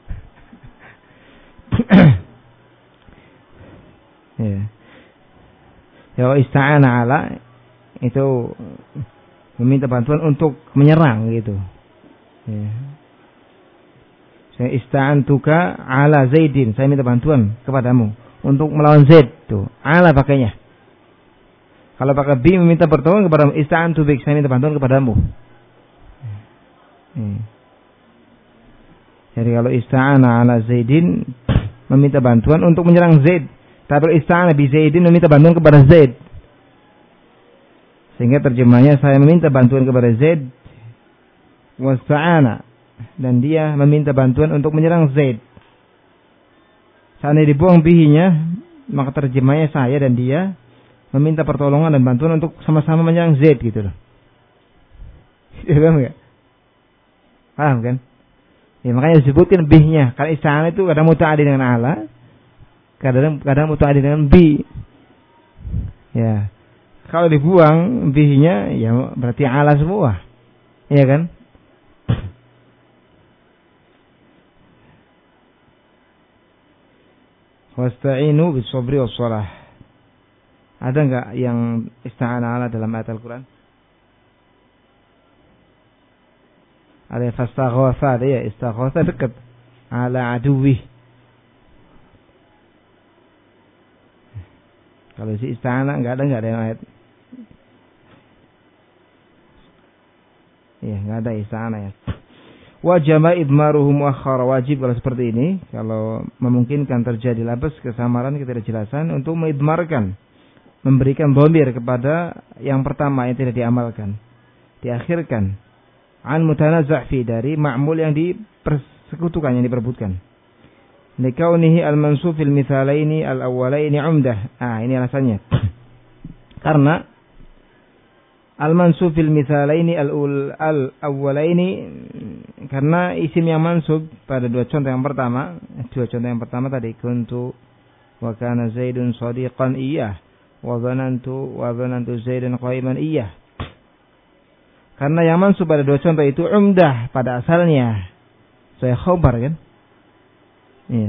Ya. Ya, ista'ana ala itu meminta bantuan untuk menyerang gitu. Ya. Saya ista'antuka ala Zaidin, saya minta bantuan kepadamu untuk melawan Zaid tuh. Ala pakainya. Kalau pakai bi meminta pertolongan kepadamu, ista'antu bik, saya minta bantuan kepadamu. Ya. Jadi kalau ista'ana ala Zaidin meminta bantuan untuk menyerang Zaid. Tapi ista'ana bi Zaidin meminta bantuan kepada Zaid. Sehingga terjemahnya saya meminta bantuan kepada Zaid wasta'ana, dan dia meminta bantuan untuk menyerang Zaid. Seandainya dibuang bihinya, maka terjemahnya saya dan dia meminta pertolongan dan bantuan untuk sama-sama menyerang Zaid gitu loh. Paham enggak? Paham kan? Ya, makanya disebutkan bihnya. Karena ista'ana itu kadang muta'addi dengan ala, kadang kadang muta'addi dengan bi. Ya. Kalau dibuang bihnya ya berarti ala semua. Iya kan? Wasta'inu bis-sabri was-shalah. Ada enggak yang ista'ana ala dalam ayat Al-Qur'an? Ada fastaghatha, ya, istaghatha dekat ala aduwi. Kalau si istana enggak ada, enggak ada yang ayat. Iya, enggak ada istana ya. Wajama idmaruhu muakhkhar, wajib kalau seperti ini, kalau memungkinkan terjadi labas kesamaran ketidakjelasan untuk mengidmarkan, memberikan dhamir kepada yang pertama yang tidak diamalkan, diakhirkan. An mutanazah fi, dari ma'mul yang dipersekutukan, yang diperbutkan. Likaunihi al-mansub fil mithalaini al-awwalaini umdah. Ah, ini alasannya. Karena al-mansub fil mithalaini al-awwalaini, karena isim yang mansub pada dua contoh yang pertama, dua contoh yang pertama tadi kuntu wa kana Zaidun shadiqan iyyah wa dhanantu wa dhanantu Zaidan qa'iman iyyah. Karena yang mansub pada dua contoh itu umdah pada asalnya. Saya khobar kan? Iya.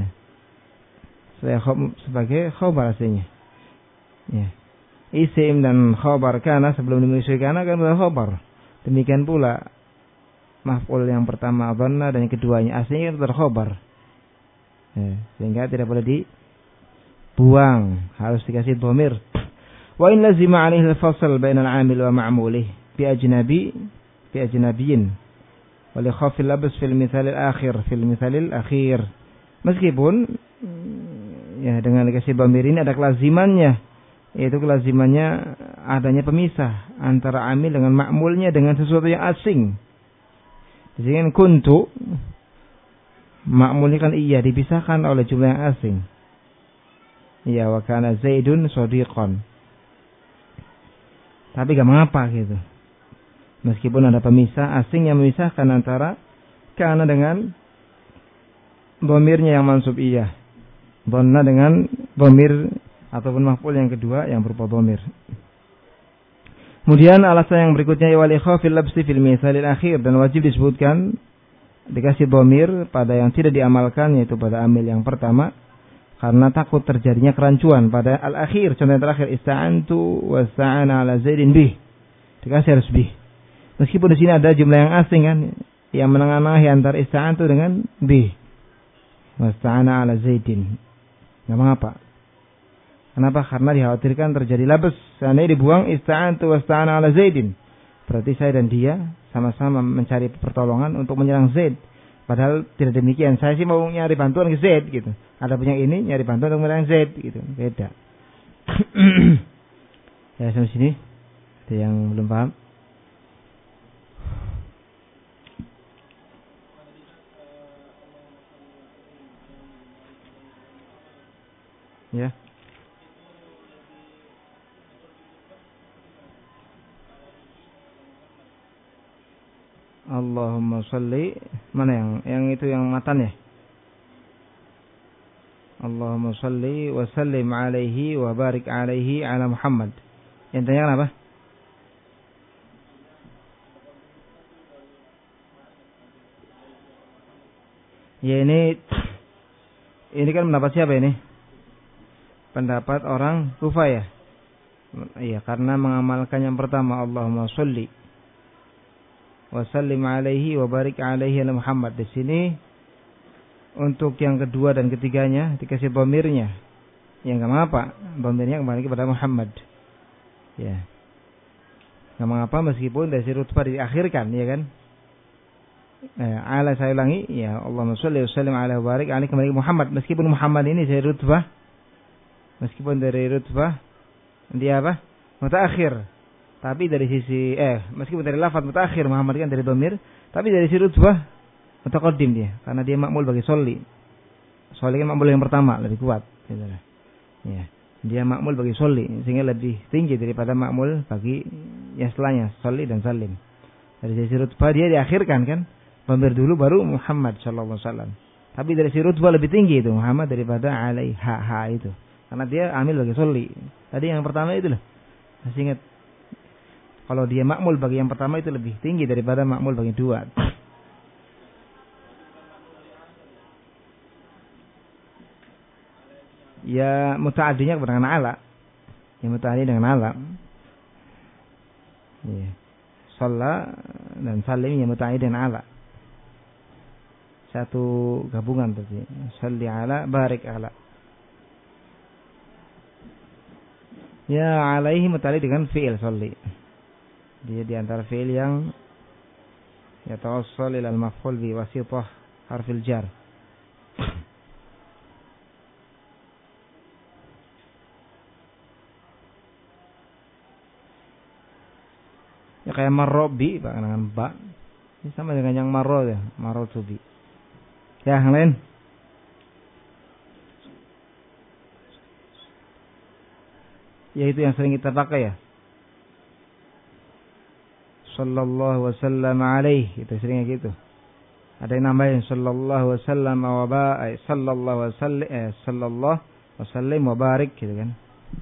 Sebagai khobar aslinya. Ya. Isim dan khobar kana sebelum dimiliki kana kan adalah khobar. Demikian pula maf'ul yang pertama dhanna dan yang keduanya aslinya itu khobar. Ya. Sehingga tidak boleh dibuang, harus dikasih dhamir. Wa in lazima 'alaihi al-fasl baina al-'amil wa ma'mulih bi ajnabi bi ajnabiyyin wa li khafil labs fil mithal al-akhir fil mithal al-akhir. Meskipun ya dengan dikasih dhamir ini ada kelazimannya, yaitu kelazimannya adanya pemisah antara amil dengan ma'mulnya dengan sesuatu yang asing. Di sini kuntu ma'mulnya kan iya dipisahkan oleh jumlah yang asing. Ya wa kana Zaidun shadiqan. Tapi gak mengapa gitu. Meskipun ada pemisah asing yang memisahkan antara kana dengan dhamirnya yang mansub iya. Dhanna dengan dhamir ataupun maf'ul yang kedua yang berupa dhamir. Kemudian alasan yang berikutnya wal ikhafil labsi fil mithalil akhir, dan wajib disebutkan dikasih dhamir pada yang tidak diamalkan, yaitu pada amil yang pertama, karena takut terjadinya kerancuan pada al-akhir. Contoh yang terakhir ista'antu wasta'ana ala Zaidin bih, dikasih harus bih. Meskipun di sini ada jumlah yang asing kan, yang menengahi antara ista'antu dengan bih. Wasta'ana ala Zaidin. Enggak mengapa. Kenapa? Karena dikhawatirkan terjadi labas. Seandainya dibuang ista'antu wasta'ana ala Zaidin, berarti saya dan dia sama-sama mencari pertolongan untuk menyerang Zaid. Padahal tidak demikian. Saya sih mau nyari bantuan ke Zaid gitu. Ada punya ini nyari bantuan untuk menyerang Zaid gitu. Beda. Ya sampai sini. Ada yang belum paham? Ya. Allahumma sholli, mana yang yang itu yang matan ya? Allahumma sholli wa sallim alaihi wa barik alaihi ala Muhammad. Yang tanya kenapa? Ya ini ini kan pendapat siapa ini? Pendapat orang Kufah ya? Iya, karena mengamalkan yang pertama Allahumma sholli wa sallim alaihi wa barik alaihi ala Muhammad. Di sini untuk yang kedua dan ketiganya dikasih dhamirnya. Ya enggak mengapa, dhamirnya kembali kepada Muhammad. Ya. Enggak mengapa meskipun dari rutbah diakhirkan, ya kan? Eh, ala saya ulangi, ya Allahumma sholli wa sallim ala wa barik alaihi kembali Muhammad. Meskipun Muhammad ini dari rutbah, meskipun dari rutbah dia apa? Mutaakhir. Tapi dari sisi eh meskipun dari lafaz mutaakhir Muhammad kan dari dhamir, tapi dari sisi rutbah mutaqaddim dia, karena dia makmul bagi sholli. Sholli kan makmul yang pertama, lebih kuat gitu. Ya. Dia makmul bagi sholli sehingga lebih tinggi daripada makmul bagi yang setelahnya, sholli dan salim. Dari sisi rutbah dia diakhirkan kan, dhamir dulu baru Muhammad sallallahu alaihi wasallam. Tapi dari sisi rutbah lebih tinggi itu Muhammad daripada alaiha ha itu. Karena dia amil bagi sholli. Tadi yang pertama itu loh. Masih ingat? Kalau dia makmul bagi yang pertama itu lebih tinggi daripada makmul bagi dua. Ya muta'addinya dengan ala. Ya muta'addi dengan ala. Ya. Shalla dan salim ya muta'addi dengan ala. Satu gabungan tadi. Shalli ala, barik ala. Ya alaihi muta'addi dengan fi'il shalli. Dia di antara fi'il yang yatawassal ila al-maf'ul bi wasithah harfil jar. Ya kayak marrobi Pak, dengan ba. Ini sama dengan yang marro ya, marro tubi. Ya, yang lain. Ya itu yang sering kita pakai ya. Sallallahu wasallam alaih, itu seringnya gitu. Ada yang nambahin sallallahu wasallam wa ba, eh, sallallahu wasallim, eh, sallallahu wasallim wa barik gitu kan.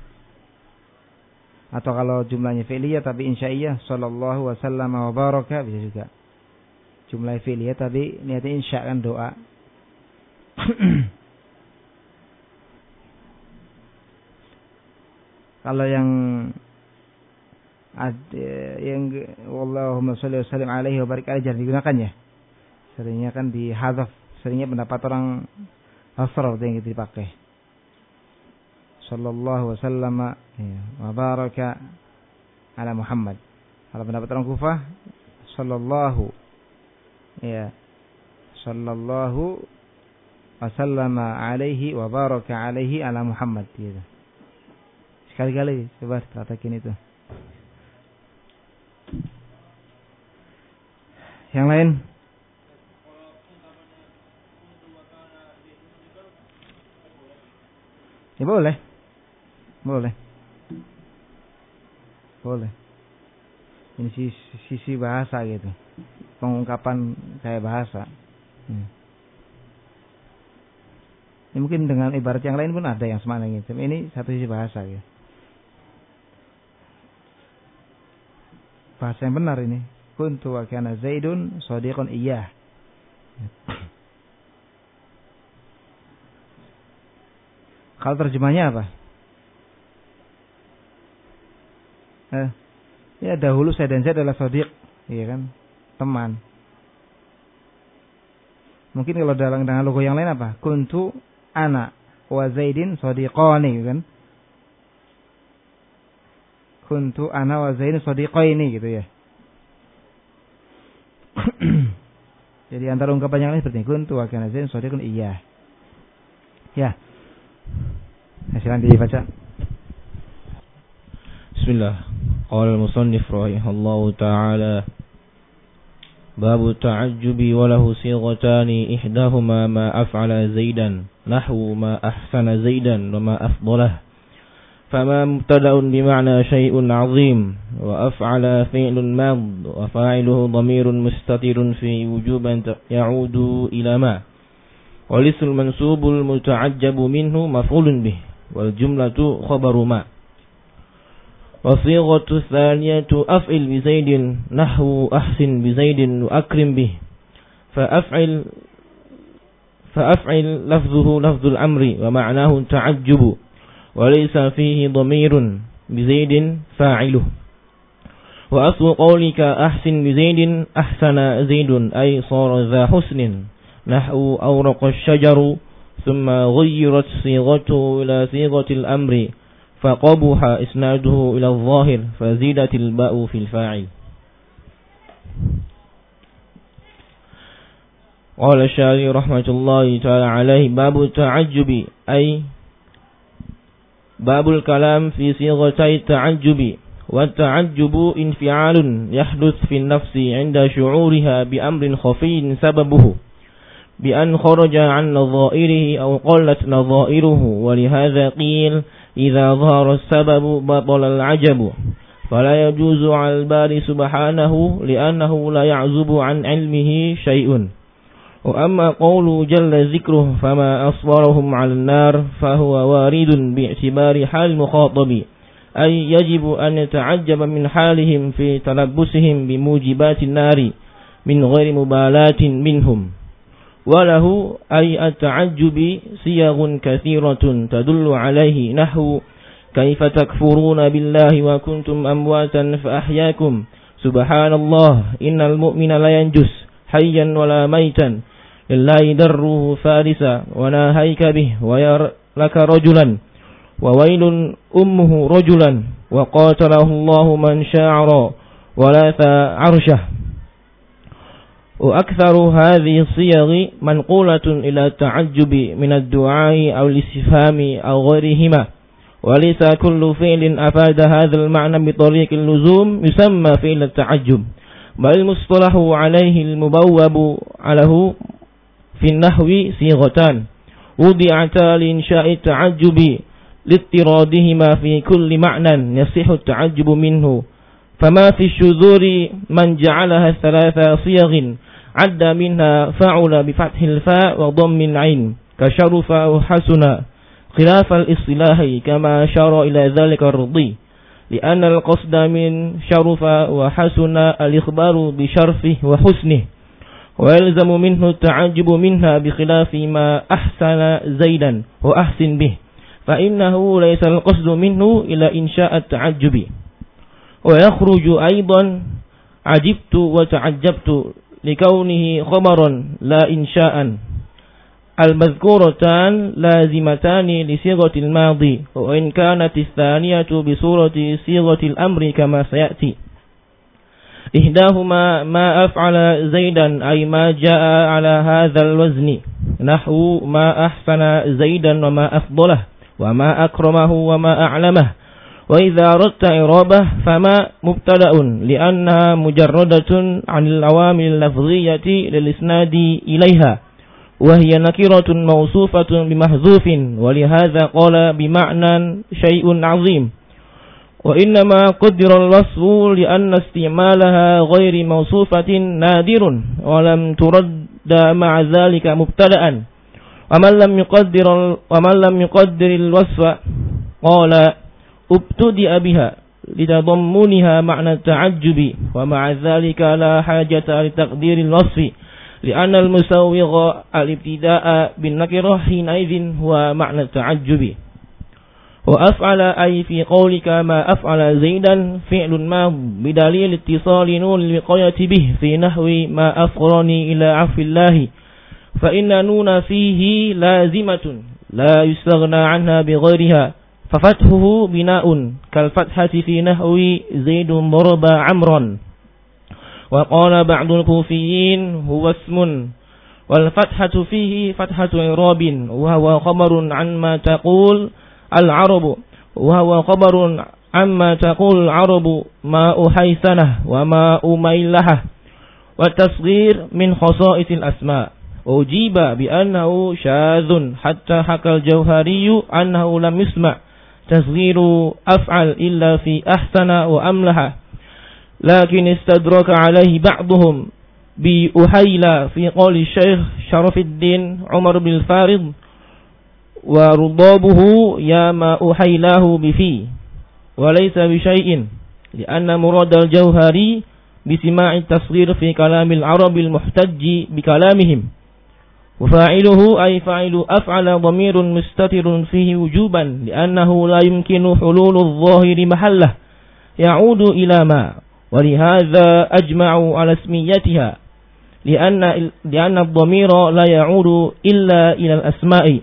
Atau kalau jumlahnya fi'liyah tapi insya'iyah sallallahu wasallam wa baraka bisa juga. Jumlah fi'liyah tapi niatnya insya kan doa. Kalau yang ad, yang Allahumma sholli wa sallim alaihi wa barik alaihi jarang digunakan ya. Seringnya kan dihadzaf, seringnya pendapat orang asrar yang dipakai. Sallallahu wasallam ya, wa baraka ala Muhammad. Kalau pendapat orang Kufah sallallahu ya sallallahu wasallama alaihi wa baraka alaihi ala Muhammad gitu. Sekali-kali coba perhatikan itu. Yang lain? Ya boleh. Boleh. Boleh. Ini sisi, sisi bahasa gitu. Pengungkapan kayak bahasa. Hmm. Ya, mungkin dengan ibarat yang lain pun ada yang semana gitu. Ini satu sisi bahasa gitu. Bahasa yang benar ini. Kuntu wa kana Zaidun shadiqun iyyah. Kalau terjemahnya apa? Eh, ya dahulu saya dan Zaid adalah shadiq, iya kan? Teman. Mungkin kalau dalam dengan logo yang lain apa? Kuntu ana wa Zaidin shadiqani kan? Kuntu ana wa Zaidin shadiqaini gitu ya. Jadi antara ungkapan yang lain seperti kuntu wa kana Zaidun shadiqun iyyah. Ya. Silakan dibaca. Bismillah. Qala al-musannif rahimahullahu ta'ala babu ta'ajjubi wa lahu sighatani ihdahuma ma af'ala Zaidan nahwu ma ahsana Zaidan wa ma afdalah fama mubtada'un bima'na syai'un 'azim wa af'ala fi'lun mad wa fa'iluhu dhamirun mustatirun fi wujuban ya'udu ila ma wal ismul mansubul muta'ajjabu minhu maf'ulun bih wal jumlatu khabaru ma wa sighatu thaniyatu af'il bi Zaidin nahwu ahsin bi Zaidin wa akrim bih fa af'il fa af'il lafzuhu lafzul amri wa ma'nahu ta'ajjubu wa laysa fihi dhamirun bi Zaidin fa'iluhu wa aslu qawlika ahsin bi Zaidin ahsana Zaidun ay sara dha husnin nahwu awraqa asy-syajaru thumma ghayyirat sighatuhu ila sighatil amri faqabaha isnaduhu ila adh-dhahir fazidatil ba'u fil fa'il. Qala Syari rahmatullahi ta'ala alaihi babu ta'ajjubi ay babul kalam fi sighatai ta'ajjubi wa ta'ajjubu infi'alun yahduth fi an-nafsi 'inda syu'uriha bi amrin khafiyyin sababuhu بأن خرج عن نظائره أو قلت نظائره ولهذا قيل إذا ظهر السبب بطل العجب فلا يجوز على الباري سبحانه لأنه لا يعزب عن علمه شيء وأما قوله جل ذكره فما أصبرهم على النار فهو وارد باعتبار حال المخاطب أي يجب أن يتعجب من حالهم في تلبسهم بموجبات النار من غير مبالاة منهم وله أي التعجب صيغ كثيرة تدل عليه نحو كيف تكفرون بالله وكنتم أمواتا فأحياكم سبحان الله إن المؤمن لا ينجس حيا ولا ميتا لله دره فارسا وناهيك به وير لك رجلا وويل أمه رجلا وقاتله الله من شاعر ولاث عرشه وأكثر هذه الصيغ منقولة إلى التعجب من الدعاء أو الاستفهام أو غيرهما وليس كل فعل أفاد هذا المعنى بطريق اللزوم يسمى فعل التعجب بل المصطلح عليه المبوب له في النحو صيغتان وضعتا لإنشاء التعجب لاضطرادهما في كل معنى يصح التعجب منه فما في الشذور من جعلها ثلاث صيغ عد منها فعل بفتح الفاء وضم العين كشرف وحسن خلاف الاصطلاح كما أشار إلى ذلك الرضي لأن القصد من شرف وحسن الإخبار بشرفه وحسنه ويلزم منه التعجب منها بخلاف ما أحسن زيدا وأحسن به فإنه ليس القصد منه إلى إنشاء التعجب. ويخرج أيضا عجبت وتعجبت لكونه خبرا لا إنشاء. المذكورتان لازمتان لصيغة الماضي، وإن كانت الثانية بصورة صيغة الأمر كما سيأتي. إحداهما ما أفعل زيدا أي ما جاء على هذا الوزن، نحو ما أحسن زيدا وما أفضله وما أكرمه وما أعلمه. وإذا أردت إعرابه فما مبتدأ لأنها مجردة عن العوامل اللفظية للإسناد إليها، وهي نكرة موصوفة بمحذوف، ولهذا قال بمعنى شيء عظيم. وإنما قدر الوصف لأن استعمالها غير موصوفة نادر، ولم ترد مع ذلك مبتدأ. ومن لم يقدر ومن لم يقدر الوصف قال ابتدأ بها لتضمنها معنى التعجب، ومع ذلك لا حاجة لتقدير الوصف، لأن المسوغ الابتداء بالنكرة حينئذ هو معنى التعجب. وأفعل أي في قولك ما أفعل زيدا فعل ما بدليل اتصال نون الوقاية به في نحو ما أفغرني إلى عفو الله، فإن نون فيه لازمة لا يستغنى عنها بغيرها، ففتحه بناء كالفتحة في نحو زيد ضرب عمرا. وقال بعض الكوفيين هو اسم، والفتحة فيه فتحة إعراب، وهو خبر عما تقول العرب وهو خبر عما تقول العرب ما أحيسنه وما أميلحه. والتصغير من خصائص الأسماء، وأجيب بأنه شاذ حتى حكى الجوهري أنه لم يسمع تصغير أفعل إلا في أحسن وأملح، لكن استدرك عليه بعضهم بأحيل في قول الشيخ شرف الدين عمر بن الفارض ورضابه يا ما أحيلاه بفي، وليس بشيء، لأن مراد الجوهري بسماع التصغير في كلام العرب المحتج بكلامهم. وفاعله أي فاعل أفعل ضمير مستتر فيه وجوبا، لأنه لا يمكن حلول الظاهر محله يعود إلى ما، ولهذا أجمعوا على اسميتها، لأن, لأن الضمير لا يعود إلا إلى الأسماء.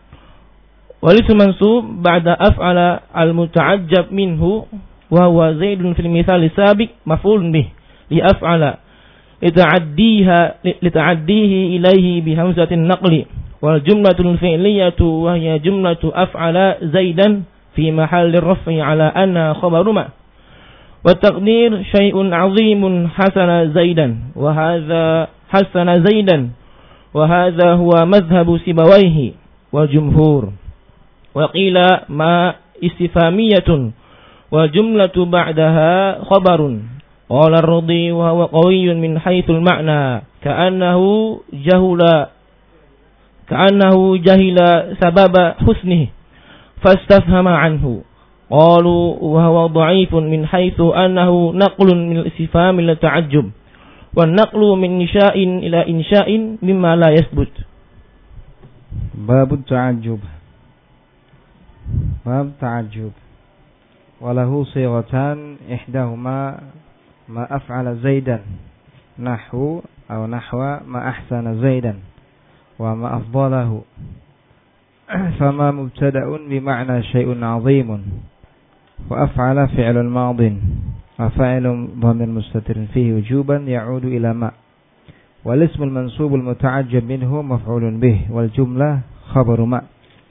والاسم منصوب بعد أفعل المتعجب منه، وهو زيد في المثال السابق مفعول به لأفعل لتعديها لتعديه إليه بهمزة النقل. والجملة الفعلية وهي جملة أفعل زيدا في محل الرفع على أنها خبر ما. والتقدير شيء عظيم حسن زيدا، وهذا حسن زيدا، وهذا هو مذهب سيبويه والجمهور. وقيل ما استفهامية والجملة بعدها خبر. قال الرضي وهو قوي من حيث المعنى، كأنه جهل كأنه جهل سبب حسنه فاستفهم عنه. قالوا وهو ضعيف من حيث أنه نقل من الاستفهام إلى التعجب، والنقل من إنشاء إلى إنشاء مما لا يثبت. باب التعجب. باب التعجب وله صيغتان، إحداهما ما أفعل زيدا نحو أو نحو ما أحسن زيدا وما أفضله. فما مبتدأ بمعنى شيء عظيم، وأفعل فعل الماض، وفاعل ضمير مستتر فيه وجوبا يعود إلى ما. والاسم المنصوب المتعجب منه مفعول به، والجملة خبر ما.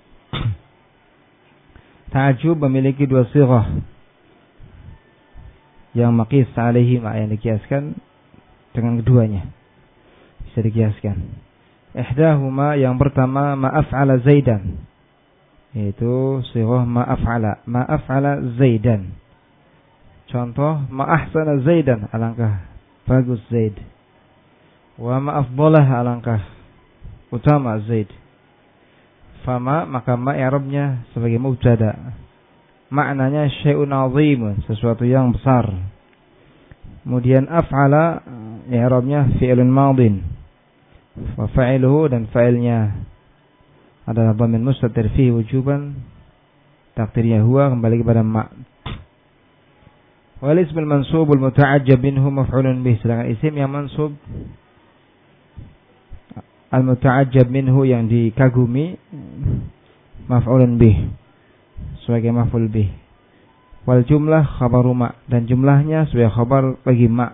Ta'ajub memiliki dua sighah yang maqis alaihi, yang dikiaskan dengan keduanya, bisa dikiaskan. Ihdahuma, yang pertama ma af'ala zaidan, yaitu sighah ma af'ala ma af'ala zaidan. Contoh ma ahsana zaidan, alangkah bagus Zaid. Wa ma afdalah, alangkah utama Zaid. Fama, maka ma i'rabnya sebagai mubtada, maknanya syai'un 'azimun, sesuatu yang besar. Kemudian af'ala i'rabnya fi'lun madin, wa fa'iluhu, dan fa'ilnya adalah dhamir mustatir fihi wujuban takdirnya huwa kembali kepada ma. Wal ismul mansubul muta'ajjab minhu maf'ulun bih. Sedangkan isim yang mansub al muta'ajjab minhu yang dikagumi maf'ulun bih sebagai maf'ul bih. Wal jumlah khabaru ma, dan jumlahnya sebagai khabar bagi ma.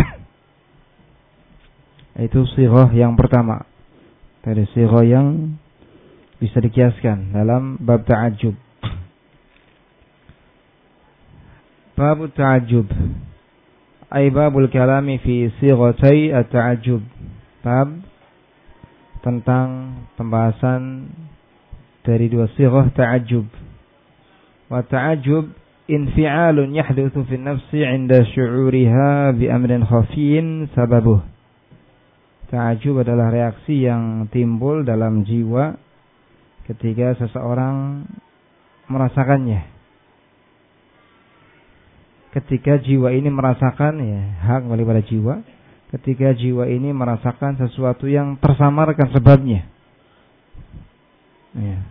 Itu sighah yang pertama dari sighah yang bisa dikiaskan dalam bab ta'ajjub. Bab ta'ajjub ay babul kalami fi sighatai at-ta'ajjub. Bab tentang pembahasan dari dua sighah ta'ajjub. Wa ta'ajjub infi'alun yahdutsu fi nafsi 'inda syu'uriha bi amrin khafiyyin sababuh. Ta'ajjub adalah reaksi yang timbul dalam jiwa ketika seseorang merasakannya. Ketika jiwa ini merasakan, ya, hak kembali pada jiwa. Ketika jiwa ini merasakan sesuatu yang tersamarkan sebabnya. Ya.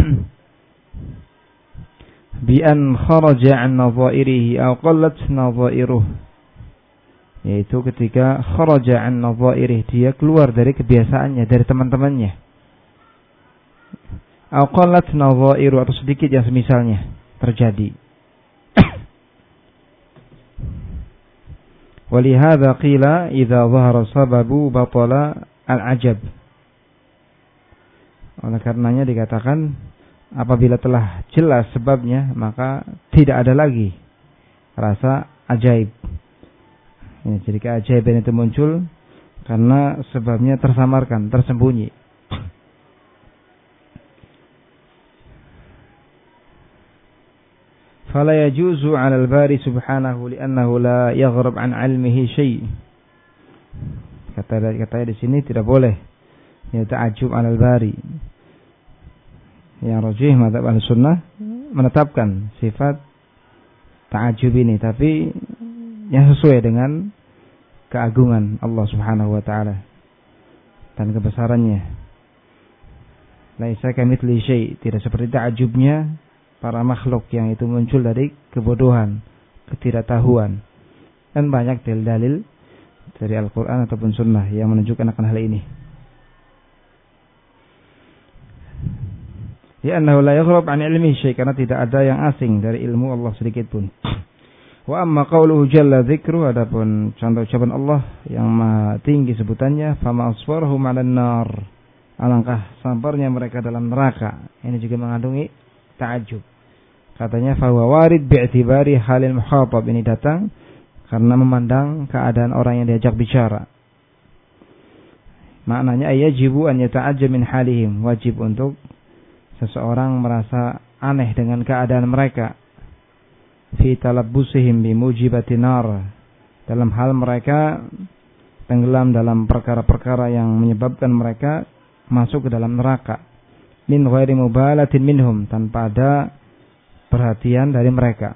Bi an kharaja an nadhairihi aw qallat nadhairuh. Yaitu ketika kharaja an nadhairihi, dia keluar dari kebiasaannya, dari teman-temannya. Aw qallat nadhairuh, atau sedikit yang semisalnya terjadi. Walihada qila idza dhahara sababu batala al-ajab. Oleh karenanya dikatakan apabila telah jelas sebabnya maka tidak ada lagi rasa ajaib. Ya, jadi keajaiban itu muncul karena sebabnya tersamarkan, tersembunyi. Fala yajuzu 'ala al-bari subhanahu li'annahu la yaghrab 'an 'ilmihi syai'. Kata katanya di sini tidak boleh ya ta'ajjub 'ala al-bari. Yang rajih mazhab Ahlussunnah menetapkan sifat ta'ajjub ini, tapi yang sesuai dengan keagungan Allah Subhanahu wa taala dan kebesarannya. Laisa kamitsli syai', tidak seperti ta'ajjubnya para makhluk yang itu muncul dari kebodohan, ketidaktahuan. Dan banyak dalil-dalil dari Al-Quran ataupun Sunnah yang menunjukkan akan hal ini. Ya annahu la yaghrab an ilmi syai', karena tidak ada yang asing dari ilmu Allah sedikit pun. Wa amma qauluhu jalla dzikru, adapun contoh ucapan Allah yang maha tinggi sebutannya, fama asfarhum 'alan nar, alangkah sabarnya mereka dalam neraka. Ini juga mengandungi ta'ajjub. Katanya fahuwa warid bi'tibari halil muhatab, ini datang karena memandang keadaan orang yang diajak bicara. Maknanya ayajibu an yata'ajjab min halihim, wajib untuk seseorang merasa aneh dengan keadaan mereka. Fi talabbusihim bi mujibati nar, dalam hal mereka tenggelam dalam perkara-perkara yang menyebabkan mereka masuk ke dalam neraka. Min ghairi mubalatin minhum, tanpa ada perhatian dari mereka.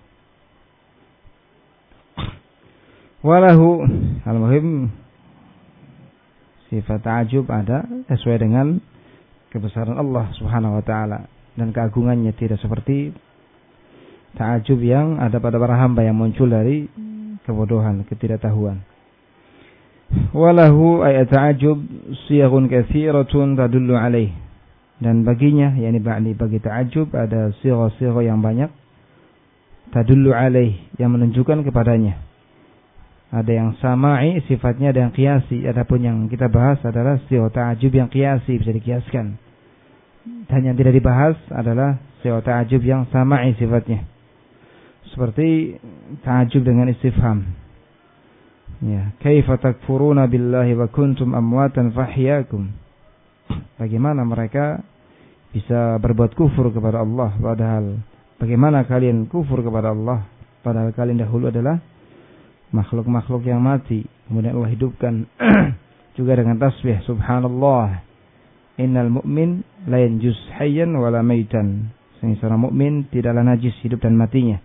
Walahu, al-muhim sifat ta'ajub ada sesuai dengan kebesaran Allah Subhanahu wa taala dan keagungannya, tidak seperti ta'ajub yang ada pada para hamba yang muncul dari kebodohan, ketidaktahuan. Walahu ay ta'ajub siyaghun katsiratun tadullu alaih, dan baginya, yakni ba'ni bagi ta'ajub ada sirah-sirah yang banyak, tadullu alaih, yang menunjukkan kepadanya. Ada yang sama'i sifatnya, ada yang qiyasi. Adapun yang kita bahas adalah sirah ta'ajub yang qiyasi, bisa dikiaskan. Dan yang tidak dibahas adalah sirah ta'ajub yang sama'i sifatnya, seperti ta'ajub dengan istifham. Ya, kaifa takfuruna billahi wa kuntum amwatan fahyakum. Bagaimana mereka bisa berbuat kufur kepada Allah, padahal bagaimana kalian kufur kepada Allah padahal kalian dahulu adalah makhluk-makhluk yang mati, kemudian Allah hidupkan. Juga dengan tasbih subhanallah, innal mu'min la yanjus hayyan wala maitan, seorang mukmin tidaklah najis hidup dan matinya.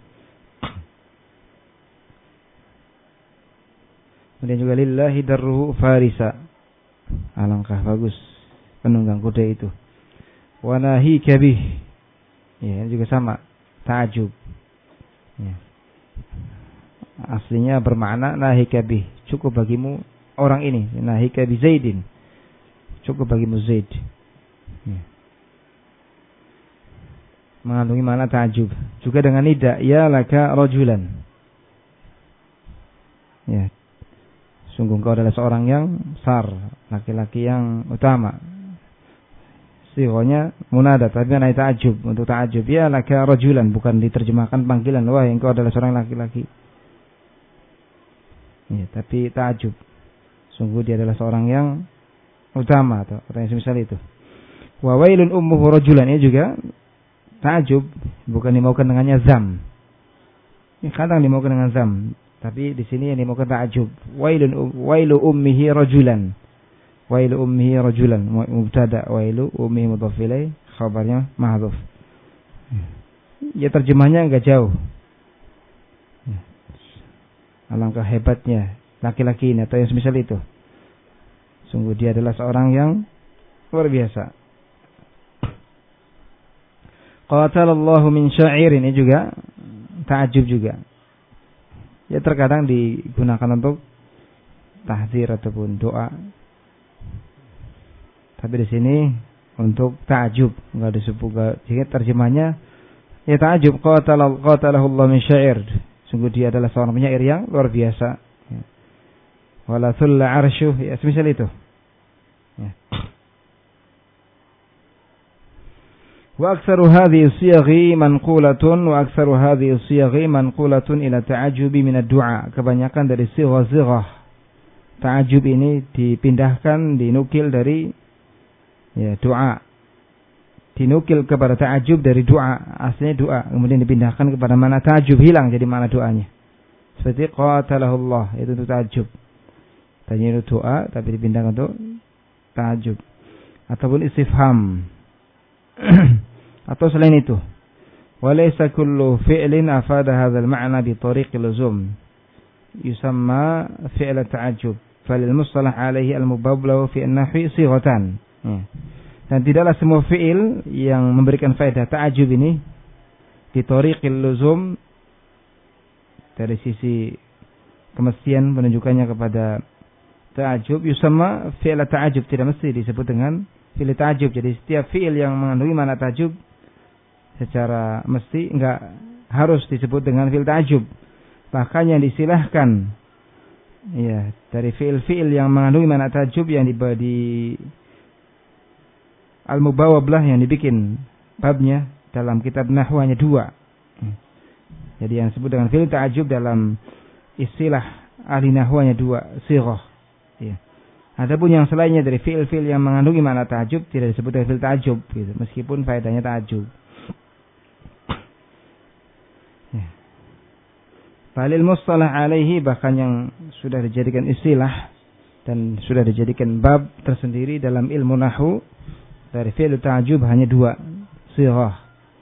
Kemudian juga lillahi darruhu farisa, alangkah bagus penunggang kuda itu. Wa nahika bih, Ya, juga sama, ta'ajub. Ya. Aslinya bermakna nahika bih, cukup bagimu orang ini, nahika bi Zaidin, cukup bagimu Zaid. Ya. Mengandungi makna ta'ajub. Juga dengan nida, ya laka rajulan. Ya. Sungguh engkau adalah seorang yang sar, laki-laki yang utama. Sigonya munada, tapi naik ta'ajub. Untuk ta'ajub, ya laka rajulan, bukan diterjemahkan panggilan, wah engkau adalah seorang laki-laki. Ya, tapi ta'ajub. Sungguh dia adalah seorang yang utama, atau yang semisal itu. Wa wailun ummuhu rajulan, ini juga ta'ajub, bukan dimaukan dengannya zam. Ini kadang dimaukan dengan zam, tapi di sini yang dimaukan ta'ajub. Wailun wailu ummihi rajulan. Wailu ummihi rajulan, mubtada, wailu ummihi mudhaf ilaih, khabarnya mahdhuf. Ya terjemahnya enggak jauh. Alangkah hebatnya laki-laki ini atau yang semisal itu. Sungguh dia adalah seorang yang luar biasa. Qatalallahu min sya'ir, ini juga ta'ajub juga. Ya terkadang digunakan untuk tahdzir ataupun doa. Tapi di sini untuk ta'ajub, enggak disebut. Jadi terjemahnya ya ta'ajub, qatalallahu qatalahu Allah min sya'ir. Sungguh dia adalah seorang penyair yang luar biasa. Wala thulla arsyuh, ya semisal itu. Ya. Wa aktsaru hadhihi siyaghi manqulatun wa aktsaru hadhihi siyaghi manqulatun ila ta'ajjubi min ad-du'a. Kebanyakan dari sighah-sighah ta'ajjub ini dipindahkan, dinukil dari ya doa. Dinukil kepada ta'ajub dari doa, aslinya doa, kemudian dipindahkan kepada mana ta'ajub, hilang jadi mana doanya. Seperti qatalahullah, itu untuk ta'ajub. Tadinya itu doa, tapi dipindahkan untuk ta'ajub. Ataupun istifham. Atau selain itu. Walaysa kullu fi'lin afada hadzal ma'na bi tariqi luzum. Yusamma fi'la ta'ajub. Falil mustalah alaihi al-mubablahu fi an-nahwi sighatan. Ya. Dan tidaklah semua fi'il yang memberikan faedah ta'ajub ini di tariqil luzum, dari sisi kemestian menunjukkannya kepada ta'ajub, yusamma fi'il ta'ajub, tidak mesti disebut dengan fi'il ta'ajub. Jadi setiap fi'il yang mengandungi makna ta'ajub secara mesti enggak harus disebut dengan fi'il ta'ajub. Bahkan yang disilahkan ya dari fi'il-fi'il yang mengandungi makna ta'ajub yang di, di Al-Mubawablah yang dibikin babnya dalam kitab Nahwu hanya dua. Jadi yang disebut dengan fi'il ta'ajub dalam istilah ahli Nahwu hanya dua, sighah. Ya. Adapun yang selainnya dari fi'il-fi'il yang mengandungi makna ta'ajub tidak disebut dengan fi'il ta'ajub, gitu, meskipun faedahnya ta'ajub. Ya. Balil mustalah alaihi, bahkan yang sudah dijadikan istilah dan sudah dijadikan bab tersendiri dalam ilmu nahwu, dari fi'il ta'ajub hanya dua sighah.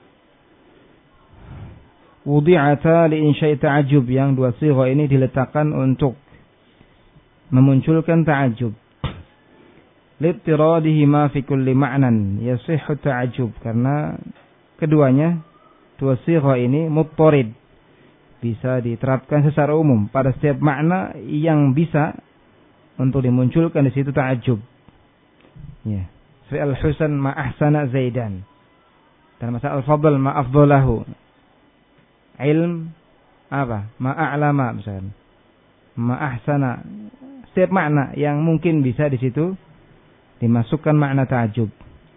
Wudi'ata li insya'i ta'ajub, yang dua sighah ini diletakkan untuk memunculkan ta'ajub. Littiradihima fi kulli ma'nan yasihhu ta'ajub, karena keduanya dua sighah ini muttarid, bisa diterapkan secara umum pada setiap makna yang bisa untuk dimunculkan di situ ta'ajub. Ya. Fi'al husan ma ahsana Zaidan. Dan masalah al-fadl ma afdalahu. Ilm apa? Ma a'lama misalnya. Ma ahsana. Setiap makna yang mungkin bisa di situ dimasukkan makna ta'ajub.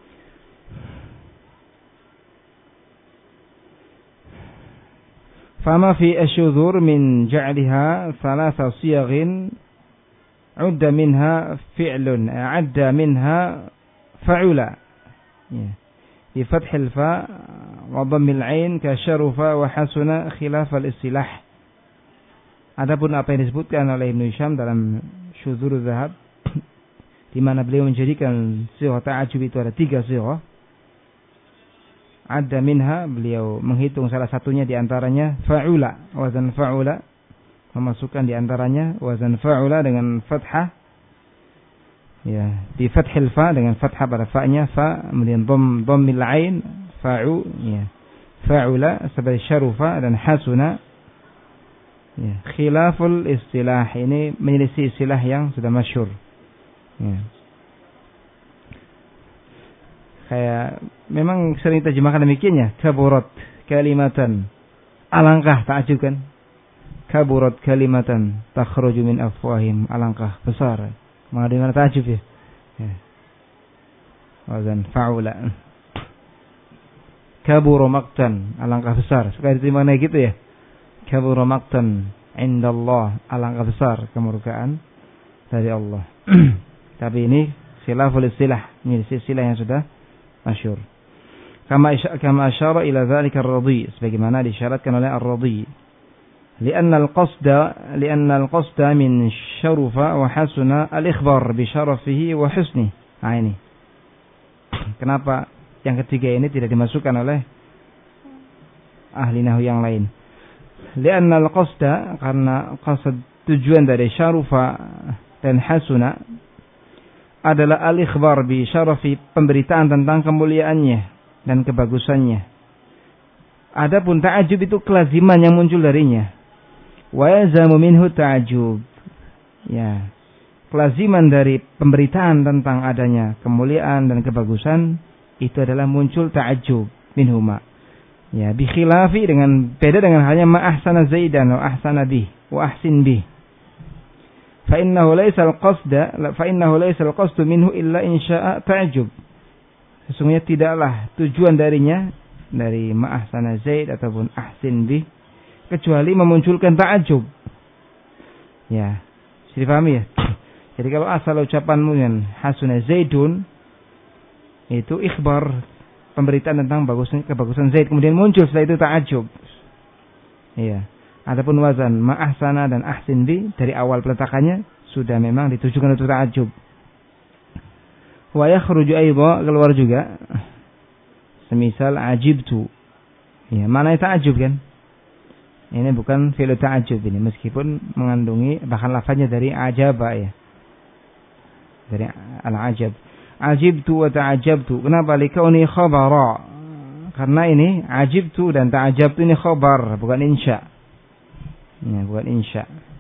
Fama fi asyudhur min ja'liha thalatha siyaghin udda minha fi'lun adda minha fa'ula, ya. Bi fathil fa wa dhammil ain ka syarufa wa hasuna khilaf al-istilah. Adapun apa yang disebutkan oleh Ibnu Hisham dalam Syudzurul Zahab, di mana beliau menjadikan sighah ta'ajub itu ada tiga sighah. Ada minha, beliau menghitung salah satunya di antaranya fa'ula, wazan fa'ula, memasukkan di antaranya wazan fa'ula dengan fathah. Ya, di fathil fa dengan fathah pada fa-nya, fa, kemudian dham dhammil ain, fa'u, ya. fa'ula sebagai syarufa dan hasuna. Ya, khilaful istilah ini menyelisih istilah yang sudah masyhur. Ya. Kayak memang sering terjemahkan demikian ya, kaburat kalimatan. Alangkah ta'ajub kan? Kaburat kalimatan takhruju min afwahim. Alangkah besar. Mengenai ta'ajub ya. Ya. Wazan fa'ula. Kabura maqtan, alangkah besar. Sekali diterima gitu ya. Kabura maqtan indallah, alangkah besar kemurkaan dari Allah. Tapi ini khilaful istilah, ini istilah yang sudah masyhur. Kama kama asyara ila dzalika ar-radhi, sebagaimana disyaratkan oleh ar-radhi. Lianna al-qasda lianna al-qasda min syarafa wa hasuna al-ikhbar bi syarafihi wa husni. Nah ini. Kenapa yang ketiga ini tidak dimasukkan oleh ahli nahwu yang lain? Lianna al-qasda, karena qasad tujuan dari syarufa dan hasuna adalah al-ikhbar bi syarafi, pemberitaan tentang kemuliaannya dan kebagusannya. Adapun ta'ajub itu kelaziman yang muncul darinya. Wa yazamu minhu ta'ajub. Ya, kelaziman dari pemberitaan tentang adanya kemuliaan dan kebagusan itu adalah muncul ta'ajub minhuma. Ya, bi khilafi, dengan beda dengan halnya ma ahsana zaidan wa ahsana bih wa ahsin bih. Fa innahu laysa al-qasda fa innahu laysa al-qasdu minhu illa in syaa'a ta'ajub. Sesungguhnya tidaklah tujuan darinya dari ma ahsana zaid ataupun ahsin bih kecuali memunculkan ta'ajub. Ya, bisa dipahami ya? Jadi kalau asal ucapanmu yang hasuna zaidun itu ikhbar, pemberitaan tentang bagusnya kebagusan Zaid, kemudian muncul setelah itu ta'ajub. Iya. Adapun wazan ma ahsana dan ahsin bi dari awal peletakannya sudah memang ditujukan untuk ta'ajub. Wa yakhruju aidha, keluar juga semisal ajibtu. Ya, mana ta'ajub kan? Ini bukan fi'il ta'ajub ini, meskipun mengandungi bahkan lafaznya dari ajaba ya. Dari al-ajab. Ajibtu wa ta'ajabtu. Kenapa? Likauni khabara. Karena ini ajibtu dan ta'ajabtu ini khabar, bukan insya. Ya, bukan insya.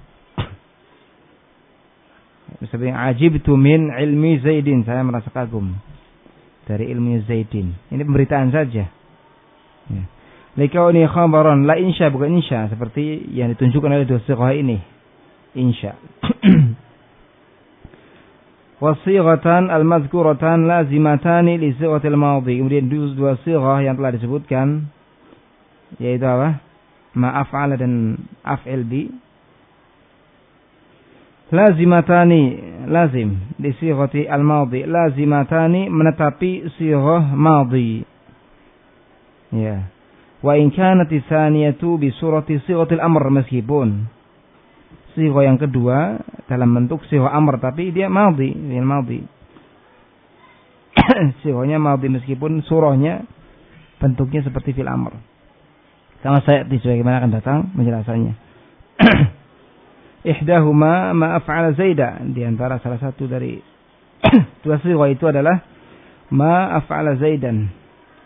Seperti ajibtu min ilmi Zaidin, saya merasa kagum dari ilmu Zaidin. Ini pemberitaan saja. Ya. Likauni khabaran, la insya, bukan insya, seperti yang ditunjukkan oleh dua sighah ini. Insya. Wasighatan al-mazkuratan lazimatani li sighatil madhi. Kemudian dua sighah yang telah disebutkan, yaitu apa? Ma af'ala dan af'il bi. Lazimatani, lazim di sighati al-madhi. Lazimatani, menetapi sighah madhi. Ya. Wa in kanat tsaniyatu bi surati sighatil amr, meskipun sighah yang kedua dalam bentuk sighah amr tapi dia madhi, fi'il madhi. Sighahnya madhi meskipun surahnya bentuknya seperti fi'il amr. Sama saya di sebagaimana akan datang penjelasannya. Ihdahuma ma af'ala Zaida, di antara salah satu dari dua sighah itu adalah ma af'ala Zaidan.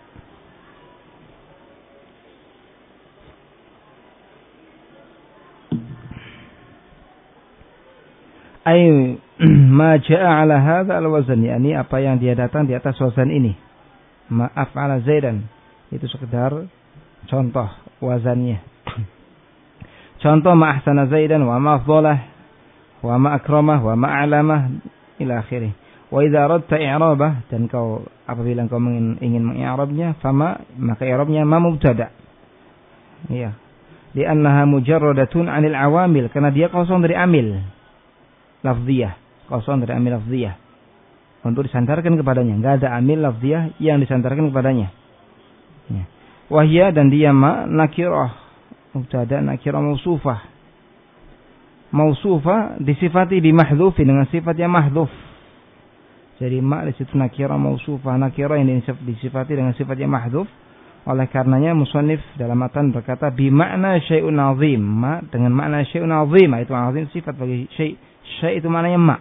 Ay ma jaa ala hadza al-wazn, yakni apa yang dia datang di atas wazan ini. Ma af'ala Zaidan, itu sekedar contoh wazannya. Contoh ma ahsana Zaidan wa ma afdalah wa ma akramah wa ma a'lamah ila akhirih. Wa idza aradta i'rabah, dan kau apabila kau ingin, ingin mengi'rabnya, fama, maka i'rabnya ma mubtada. Iya. Li'annaha mujarradatun 'anil awamil, karena dia kosong dari amil lafziyah, kosong dari amil lafziyah untuk disandarkan kepadanya. Enggak ada amil lafziyah yang disandarkan kepadanya. Ya. Wahya, dan dia ma nakirah, mubtada nakirah mausufah. Mausufah disifati bi mahdhufin, dengan sifat yang mahdhuf. Jadi ma di situ nakirah mausufah, nakirah yang disifati dengan sifat yang mahdhuf. Oleh karenanya musannif dalam matan berkata bi makna syai'un azim, ma dengan makna syai'un azim, itu azim sifat bagi syai'. Syai' itu maknanya ma.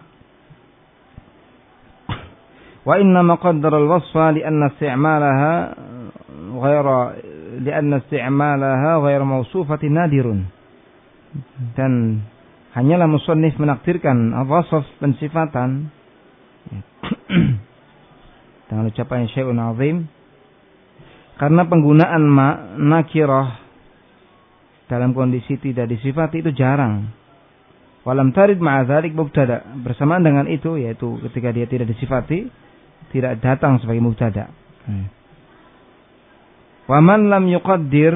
Wa inna ma qaddara al-wasfa li anna isti'malaha ghaira li'anna isti'malaha ghairu mawsufatin nadirun. Dan hanyalah musannif menakdirkan wasf pensifatan dengan ucapan syai'un azim karena penggunaan ma nakirah dalam kondisi tidak disifati itu jarang. Walam tarid ma'a dzalik mubtada. Bersamaan dengan itu yaitu ketika dia tidak disifati tidak datang sebagai mubtada. Hmm. Wa man lam yuqaddir,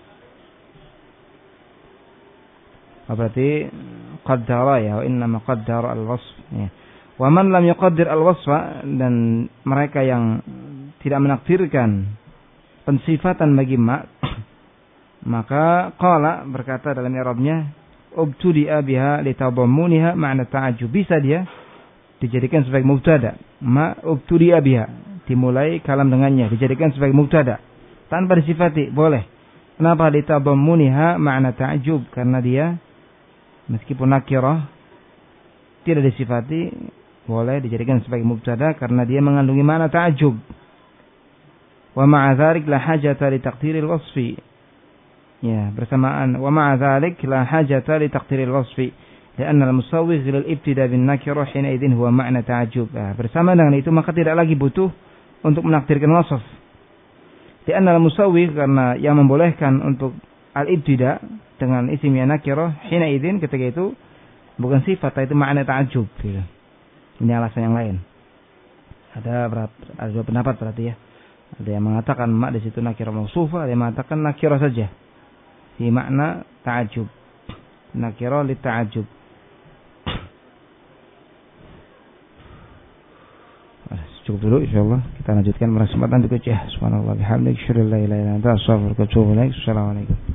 berarti qaddara ya, wa inna ma qaddara al-wasf ya. Wa man lam yuqaddir al-wasfa, dan mereka yang tidak menakdirkan pensifatan bagi ma, maka qala berkata dalam i'rabnya ubtudi'a biha litadammuniha ma'na ta'ajjub. Bisa dia dijadikan sebagai mubtada. Ma ubtudi'a biha, dimulai kalam dengannya, dijadikan sebagai mubtada tanpa disifati, boleh. Kenapa? Litadammuniha ma'na ta'ajjub, karena dia meskipun nakirah tidak disifati, boleh dijadikan sebagai mubtada karena dia mengandungi makna ta'ajjub. Wa ma'a dzalik la hajata li taqdiril wasfi. Ya, bersamaan wa ma'a dzalik la hajata li taqdiril wasfi, karena al-musawwigh lil ibtida bin nakirah hina idzin huwa makna ta'ajjub. Nah, bersama dengan itu maka tidak lagi butuh untuk menakdirkan wasf. Karena al-musawwigh, karena yang membolehkan untuk al-ibtida dengan isim yang nakirah hina idzin ketika itu bukan sifat, itu makna ta'ajjub gitu. Ini alasan yang lain. Ada berapa, ada dua pendapat berarti ya. Ada yang mengatakan mak di situ nakirah mausufah, ada yang mengatakan nakirah saja di makna ta'ajjub. Nakirah li ta'ajjub. Cukup dulu insyaallah. Kita lanjutkan pada kesempatan berikutnya. Subhanallah bihamdihi, asyhadu an la ilaha illa anta, astaghfiruka wa atubu ilaik. Assalamualaikum.